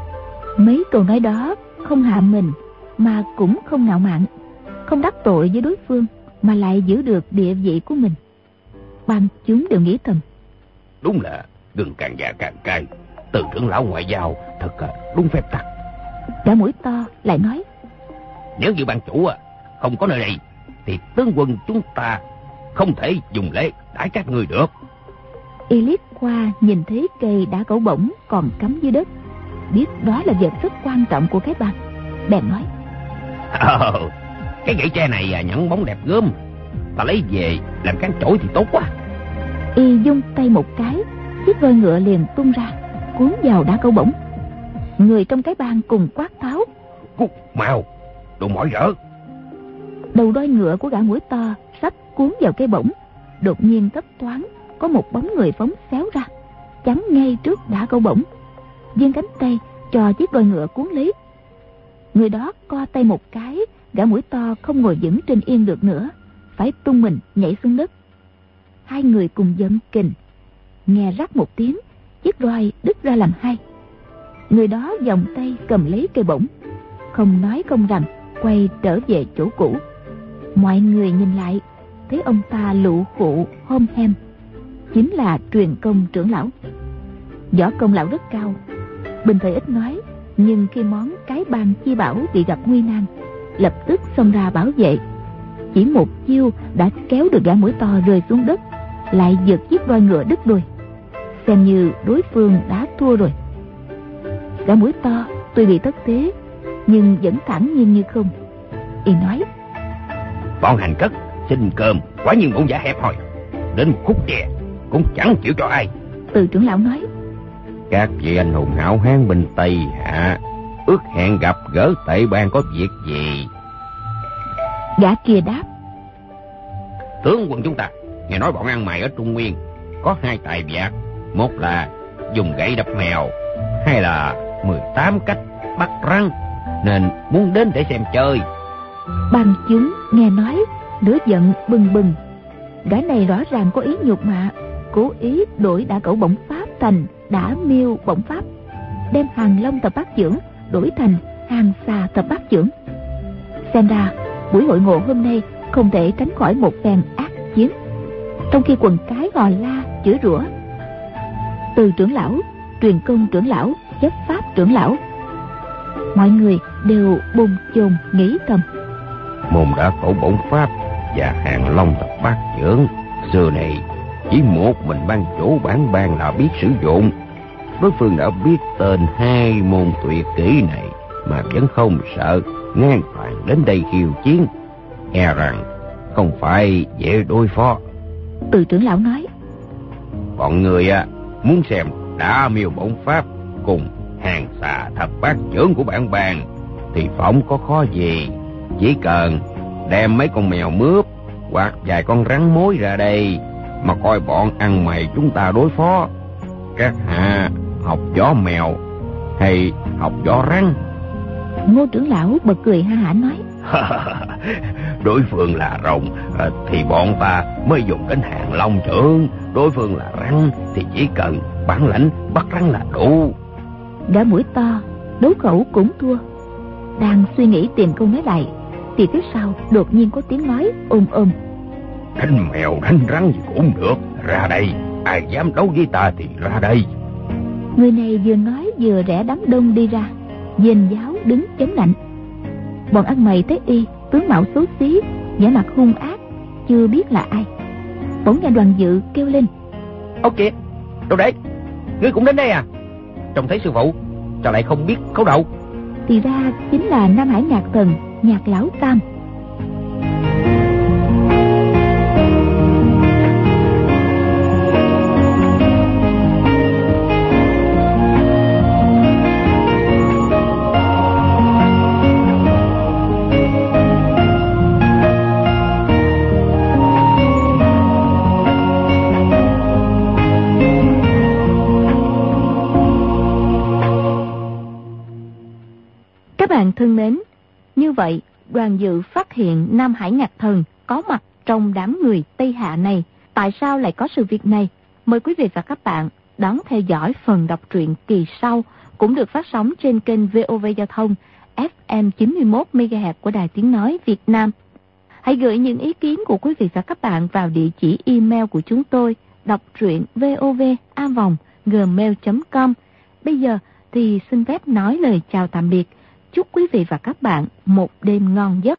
Mấy câu nói đó không hạ mình mà cũng không ngạo mạn, không đắc tội với đối phương mà lại giữ được địa vị của mình. Ban chúng đều nghĩ thầm: Đúng là gừng càng già càng cay, Từ trưởng lão ngoại giao thật đúng phép tắc. Gã mũi to lại nói: Nếu như ban chủ không có nơi đây, thì tướng quân chúng ta không thể dùng lễ đãi các người được. Y liếc qua nhìn thấy cây đá cẩu bổng còn cắm dưới đất, biết đó là vật rất quan trọng của cái bang, bèn nói: Cái gậy tre này nhẵn bóng đẹp gớm, ta lấy về làm cán chổi thì tốt quá. Y dung tay một cái, chiếc roi ngựa liền tung ra cuốn vào đá cẩu bổng. Người trong cái bang cùng quát tháo: Cút mau, đồ mỏi rỡ. Đầu roi ngựa của gã mũi to sắp cuốn vào cái bổng, đột nhiên thấp thoáng có một bóng người phóng xéo ra, chắn ngay trước đá cẩu bổng, vươn cánh tay cho chiếc roi ngựa cuốn lấy. Người đó co tay một cái, gã mũi to không ngồi vững trên yên được nữa, phải tung mình nhảy xuống đất. 2 người cùng giận kình, nghe rắc một tiếng, chiếc roi đứt ra làm 2. Người đó vòng tay cầm lấy cây bổng, không nói không rằng quay trở về chỗ cũ. Mọi người nhìn lại thấy ông ta lụ khụ hom hem, chính là Truyền Công trưởng lão. Võ công lão rất cao, bình thời ít nói, nhưng khi món cái bang chi bảo bị gặp nguy nan, lập tức xông ra bảo vệ. Chỉ một chiêu đã kéo được gã mũi to rơi xuống đất, lại giật chiếc roi ngựa đứt đuôi, xem như đối phương đã thua rồi. Gã mũi to tuy bị thất thế nhưng vẫn thản nhiên như không. Y nói: Bọn hành cất xin cơm quả nhiên bụng dạ hẹp hòi, đến một khúc chè cũng chẳng chịu cho ai. Từ trưởng lão nói: Các vị anh hùng hảo hán bên Tây Hạ ước hẹn gặp gỡ Tệ Bang có việc gì? Gã kia đáp: Tướng quân chúng ta nghe nói bọn ăn mày ở Trung Nguyên có 2 tài vạc, một là dùng gậy đập mèo, hay là 18 cách bắt rắn, nên muốn đến để xem chơi. Bằng chúng nghe nói lửa giận bừng bừng. Gã này rõ ràng có ý nhục mạ, cố ý đổi Đả Cẩu Bổng Pháp thành Đả Miêu Bổng Pháp, đem Hàng Long Thập Bát Chưởng đổi thành Hàng Xà Thập Bát Chưởng. Xem ra buổi hội ngộ hôm nay không thể tránh khỏi một phen ác chiến. Trong khi quần cái gò la chửi rủa, Từ trưởng lão, Truyền Công trưởng lão, Chấp Pháp trưởng lão, mọi người đều bồn chồn nghĩ thầm: Môn Đả Cẩu Bổng Pháp và Hàng Long Thập Bát Chưởng xưa này chỉ một mình ban chủ bản bang là biết sử dụng. Đối phương đã biết tên 2 môn tuyệt kỹ này mà vẫn không sợ ngang toàn đến đây khiêu chiến, e rằng không phải dễ đối phó. Từ trưởng lão nói: Bọn người muốn xem Đả Miêu Bổng Pháp cùng Hàng Xà Thập Bát Chưởng của bản bang thì phỏng có khó gì, chỉ cần đem mấy con mèo mướp hoặc vài con rắn mối ra đây mà coi bọn ăn mày chúng ta đối phó. Các hạ học võ mèo hay học võ rắn? Ngô trưởng lão bật cười ha hả nói: Đối phương là rồng thì bọn ta mới dùng đến Hàng Long Chưởng, đối phương là rắn thì chỉ cần bản lãnh bắt rắn là đủ. Gã mũi to đấu khẩu cũng thua. Đang suy nghĩ tìm câu nói lại thì phía sau đột nhiên có tiếng nói ôm ôm: Đánh mèo đánh rắn gì cũng được, ra đây, ai dám đấu với ta thì ra đây. Người này vừa nói vừa rẽ đám đông đi ra, giền giáo đứng chống nạnh. Bọn ăn mày thấy y tướng mạo xấu xí, vẻ mặt hung ác, chưa biết là ai. Bỗng nghe Đoàn Dự kêu lên: Ô kìa, đâu đấy, ngươi cũng đến đây à? Trông thấy sư phụ sao lại không biết khấu đầu? Thì ra chính là Nam Hải Nhạc Thần, Nhạc Lão Tam. Các bạn thân mến, như vậy Đoàn Dự phát hiện Nam Hải Nhạc Thần có mặt trong đám người Tây Hạ này. Tại sao lại có sự việc này? Mời quý vị và các bạn đón theo dõi phần đọc truyện kỳ sau, cũng được phát sóng trên kênh VOV Giao thông FM 91 MHz của Đài Tiếng Nói Việt Nam. Hãy gửi những ý kiến của quý vị và các bạn vào địa chỉ email của chúng tôi đọc truyện vova@gmail.com. Bây giờ thì xin phép nói lời chào tạm biệt. Chúc quý vị và các bạn một đêm ngon giấc.